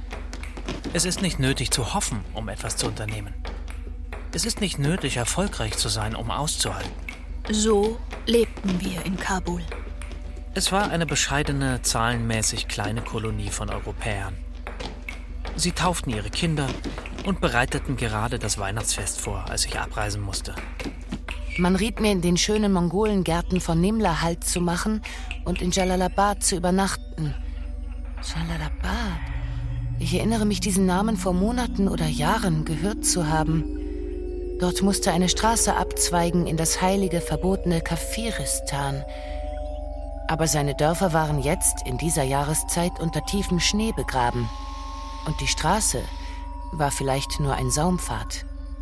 Es ist nicht nötig zu hoffen, um etwas zu unternehmen. Es ist nicht nötig, erfolgreich zu sein, um auszuhalten. So lebten wir in Kabul. Es war eine bescheidene, zahlenmäßig kleine Kolonie von Europäern. Sie tauften ihre Kinder und bereiteten gerade das Weihnachtsfest vor, als ich abreisen musste. Man riet mir, in den schönen Mongolengärten von Nimla Halt zu machen und in Jalalabad zu übernachten. Jalalabad? Ich erinnere mich, diesen Namen vor Monaten oder Jahren gehört zu haben. Dort musste eine Straße abzweigen in das heilige, verbotene Kafiristan. Aber seine Dörfer waren jetzt, in dieser Jahreszeit, unter tiefem Schnee begraben. Und die Straße war vielleicht nur ein Saumpfad.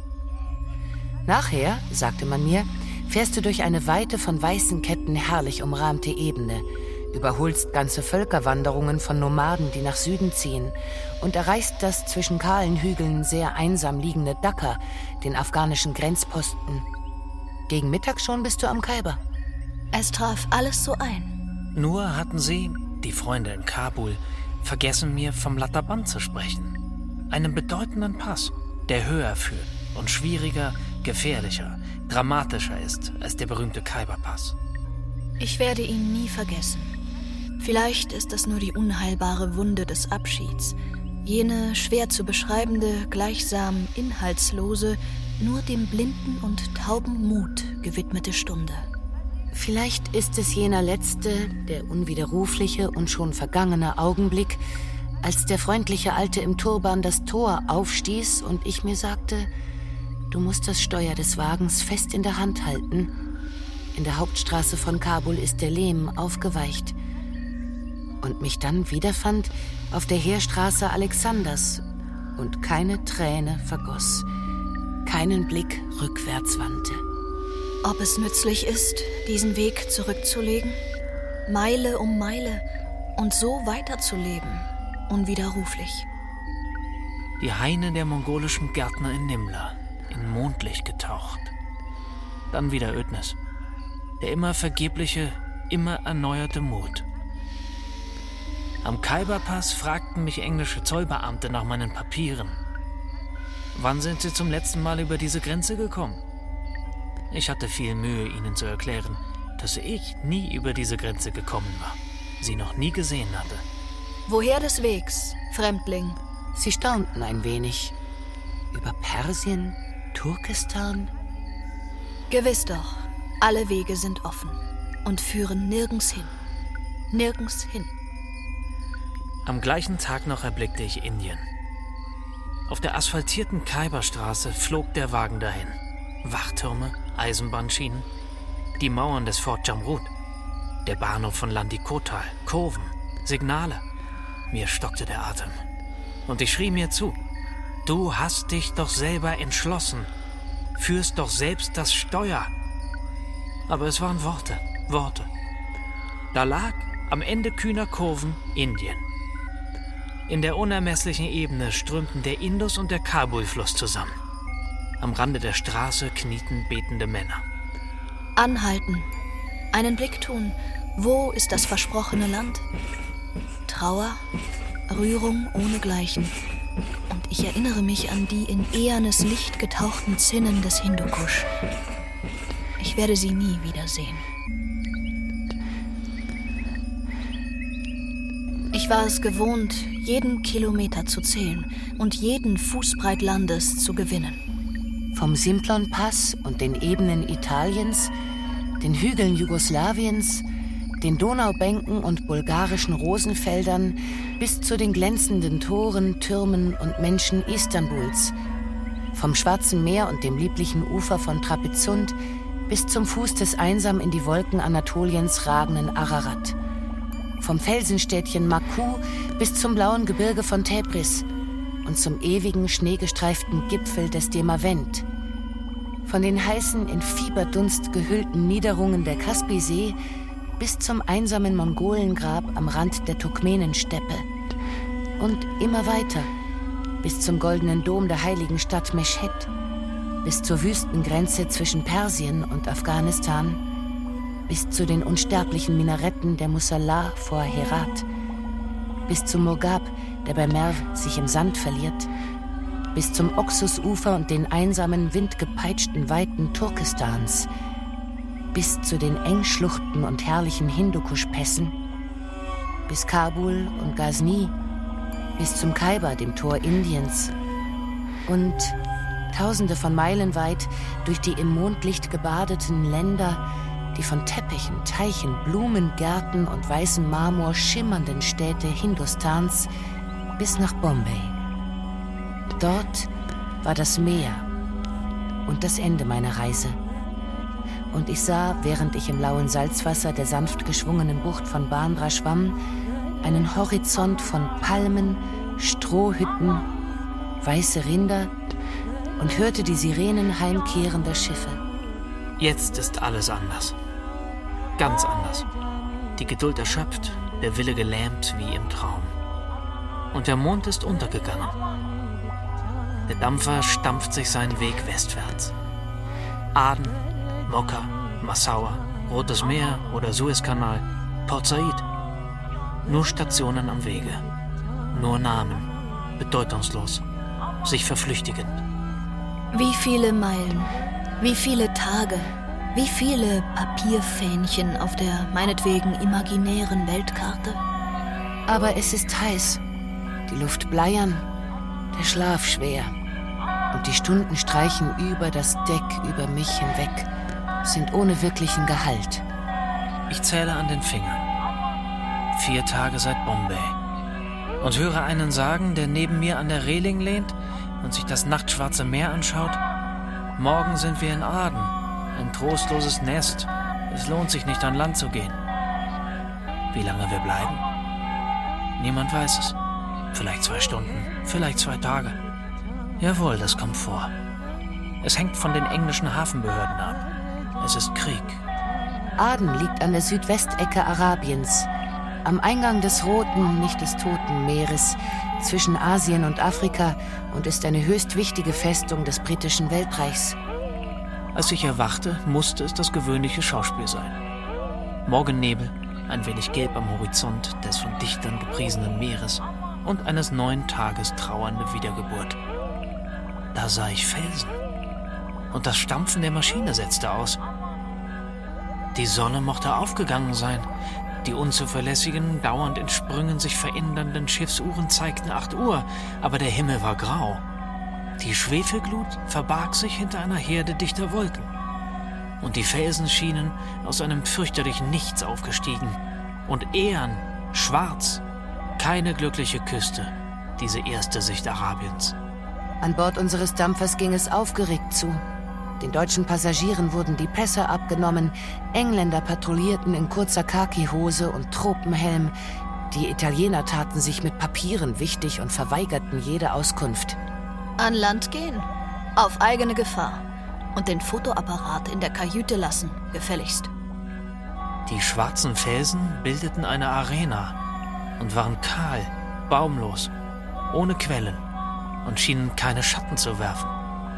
Nachher, sagte man mir, fährst du durch eine Weite von weißen Ketten herrlich umrahmte Ebene, überholst ganze Völkerwanderungen von Nomaden, die nach Süden ziehen, und erreichst das zwischen kahlen Hügeln sehr einsam liegende Dhaka, den afghanischen Grenzposten. Gegen Mittag schon bist du am Khyber. Es traf alles so ein. Nur hatten sie, die Freunde in Kabul, vergessen mir vom Lataban zu sprechen. Einem bedeutenden Pass, der höher führt und schwieriger, gefährlicher, dramatischer ist als der berühmte Khyber-Pass. Ich werde ihn nie vergessen. Vielleicht ist das nur die unheilbare Wunde des Abschieds. Jene schwer zu beschreibende, gleichsam inhaltslose, nur dem blinden und tauben Mut gewidmete Stunde. Vielleicht ist es jener letzte, der unwiderrufliche und schon vergangene Augenblick, als der freundliche Alte im Turban das Tor aufstieß und ich mir sagte, du musst das Steuer des Wagens fest in der Hand halten. In der Hauptstraße von Kabul ist der Lehm aufgeweicht. Und mich dann wiederfand auf der Heerstraße Alexanders und keine Träne vergoss, keinen Blick rückwärts wandte. Ob es nützlich ist, diesen Weg zurückzulegen, Meile um Meile und so weiterzuleben, unwiderruflich. Die Haine der mongolischen Gärtner in Nimla, in Mondlicht getaucht. Dann wieder Ödnis. Der immer vergebliche, immer erneuerte Mut. Am Khyber-Pass fragten mich englische Zollbeamte nach meinen Papieren. Wann sind Sie zum letzten Mal über diese Grenze gekommen? Ich hatte viel Mühe, ihnen zu erklären, dass ich nie über diese Grenze gekommen war, sie noch nie gesehen hatte. Woher des Wegs, Fremdling? Sie staunten ein wenig. Über Persien, Turkestan? Gewiss doch, alle Wege sind offen und führen nirgends hin. Nirgends hin. Am gleichen Tag noch erblickte ich Indien. Auf der asphaltierten Khyberstraße flog der Wagen dahin. Wachtürme, Eisenbahnschienen, die Mauern des Fort Jamrud, der Bahnhof von Landi Kotal, Kurven, Signale. Mir stockte der Atem. Und ich schrie mir zu, du hast dich doch selber entschlossen, führst doch selbst das Steuer. Aber es waren Worte, Worte. Da lag am Ende kühner Kurven Indien. In der unermesslichen Ebene strömten der Indus und der Kabulfluss zusammen. Am Rande der Straße knieten betende Männer. Anhalten, einen Blick tun. Wo ist das versprochene Land? Trauer, Rührung ohnegleichen. Und ich erinnere mich an die in ehernes Licht getauchten Zinnen des Hindukusch. Ich werde sie nie wiedersehen. Ich war es gewohnt, jeden Kilometer zu zählen und jeden Fußbreit Landes zu gewinnen. Vom Simplon-Pass und den Ebenen Italiens, den Hügeln Jugoslawiens, den Donaubänken und bulgarischen Rosenfeldern bis zu den glänzenden Toren, Türmen und Menschen Istanbuls, vom Schwarzen Meer und dem lieblichen Ufer von Trapezunt bis zum Fuß des einsam in die Wolken Anatoliens ragenden Ararat, vom Felsenstädtchen Maku bis zum blauen Gebirge von Tebris und zum ewigen schneegestreiften Gipfel des Demavent, von den heißen, in Fieberdunst gehüllten Niederungen der Kaspisee bis zum einsamen Mongolengrab am Rand der Turkmenensteppe und immer weiter bis zum goldenen Dom der heiligen Stadt Meschhed, bis zur Wüstengrenze zwischen Persien und Afghanistan, bis zu den unsterblichen Minaretten der Musalla vor Herat, bis zum Murghab, der bei Merv sich im Sand verliert, bis zum Oxusufer und den einsamen, windgepeitschten Weiten Turkestans, bis zu den Engschluchten und herrlichen Hindukusch-Pässen, bis Kabul und Ghazni, bis zum Khyber, dem Tor Indiens, und tausende von Meilen weit durch die im Mondlicht gebadeten Länder, die von Teppichen, Teichen, Blumen, Gärten und weißem Marmor schimmernden Städte Hindustans bis nach Bombay. Dort war das Meer und das Ende meiner Reise. Und ich sah, während ich im lauen Salzwasser der sanft geschwungenen Bucht von Bandra schwamm, einen Horizont von Palmen, Strohhütten, weiße Rinder und hörte die Sirenen heimkehrender Schiffe. Jetzt ist alles anders. Ganz anders. Die Geduld erschöpft, der Wille gelähmt wie im Traum. Und der Mond ist untergegangen. Der Dampfer stampft sich seinen Weg westwärts. Aden, Mokka, Massaua, Rotes Meer oder Suezkanal, Port Said. Nur Stationen am Wege. Nur Namen, bedeutungslos, sich verflüchtigend. Wie viele Meilen, wie viele Tage, wie viele Papierfähnchen auf der meinetwegen imaginären Weltkarte? Aber es ist heiß, die Luft bleiern, der Schlaf schwer. Und die Stunden streichen über das Deck, über mich hinweg, sind ohne wirklichen Gehalt. Ich zähle an den Fingern. Vier Tage seit Bombay. Und höre einen sagen, der neben mir an der Reling lehnt und sich das nachtschwarze Meer anschaut: Morgen sind wir in Aden, ein trostloses Nest. Es lohnt sich nicht, an Land zu gehen. Wie lange wir bleiben? Niemand weiß es. Vielleicht zwei Stunden, vielleicht zwei Tage. Jawohl, das kommt vor. Es hängt von den englischen Hafenbehörden ab. Es ist Krieg. Aden liegt an der Südwestecke Arabiens, am Eingang des Roten, nicht des Toten Meeres, zwischen Asien und Afrika, und ist eine höchst wichtige Festung des britischen Weltreichs. Als ich erwachte, musste es das gewöhnliche Schauspiel sein. Morgennebel, ein wenig gelb am Horizont des von Dichtern gepriesenen Meeres und eines neuen Tages trauernde Wiedergeburt. Da sah ich Felsen. Und das Stampfen der Maschine setzte aus. Die Sonne mochte aufgegangen sein. Die unzuverlässigen, dauernd in Sprüngen sich verändernden Schiffsuhren zeigten acht Uhr, aber der Himmel war grau. Die Schwefelglut verbarg sich hinter einer Herde dichter Wolken. Und die Felsen schienen aus einem fürchterlichen Nichts aufgestiegen. Und ehern, schwarz, keine glückliche Küste, diese erste Sicht Arabiens. An Bord unseres Dampfers ging es aufgeregt zu. Den deutschen Passagieren wurden die Pässe abgenommen, Engländer patrouillierten in kurzer Khaki-Hose und Tropenhelm, die Italiener taten sich mit Papieren wichtig und verweigerten jede Auskunft. An Land gehen, auf eigene Gefahr, und den Fotoapparat in der Kajüte lassen, gefälligst. Die schwarzen Felsen bildeten eine Arena und waren kahl, baumlos, ohne Quellen und schienen keine Schatten zu werfen.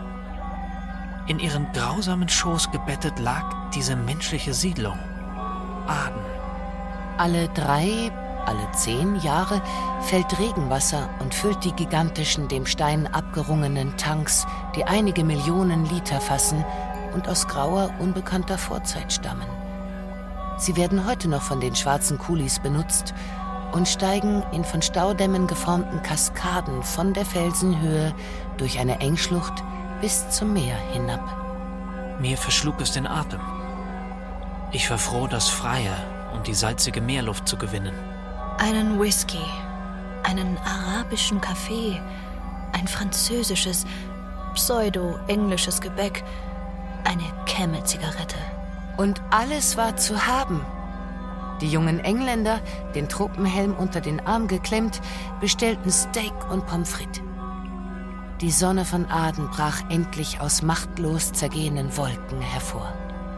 In ihren grausamen Schoß gebettet lag diese menschliche Siedlung, Aden. Alle drei, alle zehn Jahre fällt Regenwasser und füllt die gigantischen, dem Stein abgerungenen Tanks, die einige Millionen Liter fassen und aus grauer, unbekannter Vorzeit stammen. Sie werden heute noch von den schwarzen Kulis benutzt und steigen in von Staudämmen geformten Kaskaden von der Felsenhöhe durch eine Engschlucht bis zum Meer hinab. Mir verschlug es den Atem. Ich war froh, das Freie und die salzige Meerluft zu gewinnen. Einen Whisky, einen arabischen Kaffee, ein französisches, pseudo-englisches Gebäck, eine Camel-Zigarette. Und alles war zu haben. Die jungen Engländer, den Tropenhelm unter den Arm geklemmt, bestellten Steak und Pommes frites. Die Sonne von Aden brach endlich aus machtlos zergehenden Wolken hervor.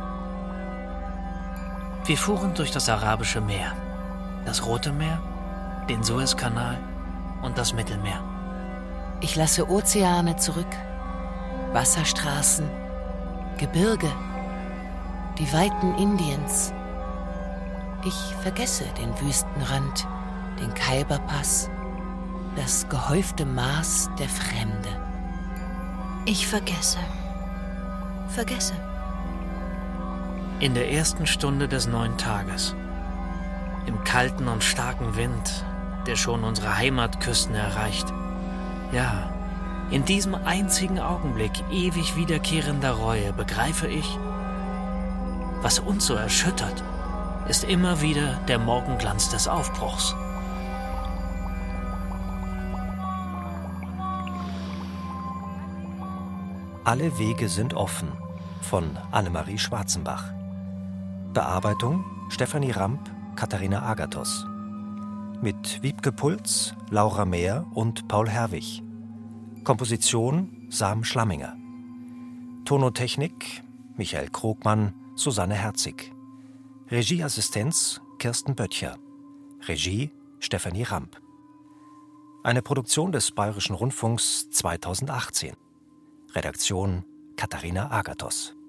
Wir fuhren durch das Arabische Meer, das Rote Meer, den Suezkanal und das Mittelmeer. Ich lasse Ozeane zurück, Wasserstraßen, Gebirge, die Weiten Indiens. Ich vergesse den Wüstenrand, den Khyberpass, das gehäufte Maß der Fremde. Ich vergesse. Vergesse. In der ersten Stunde des neuen Tages, im kalten und starken Wind, der schon unsere Heimatküsten erreicht. Ja, in diesem einzigen Augenblick ewig wiederkehrender Reue begreife ich, was uns so erschüttert, ist immer wieder der Morgenglanz des Aufbruchs. Alle Wege sind offen von Annemarie Schwarzenbach. Bearbeitung Stefanie Ramp, Katharina Agathos. Mit Wiebke Puls, Laura Mehr und Paul Herwig. Komposition Sam Schlamminger. Tonotechnik Michael Krogmann, Susanne Herzig. Regieassistenz Kirsten Böttcher. Regie Stefanie Ramp. Eine Produktion des Bayerischen Rundfunks zweitausendachtzehn. Redaktion Katharina Agathos.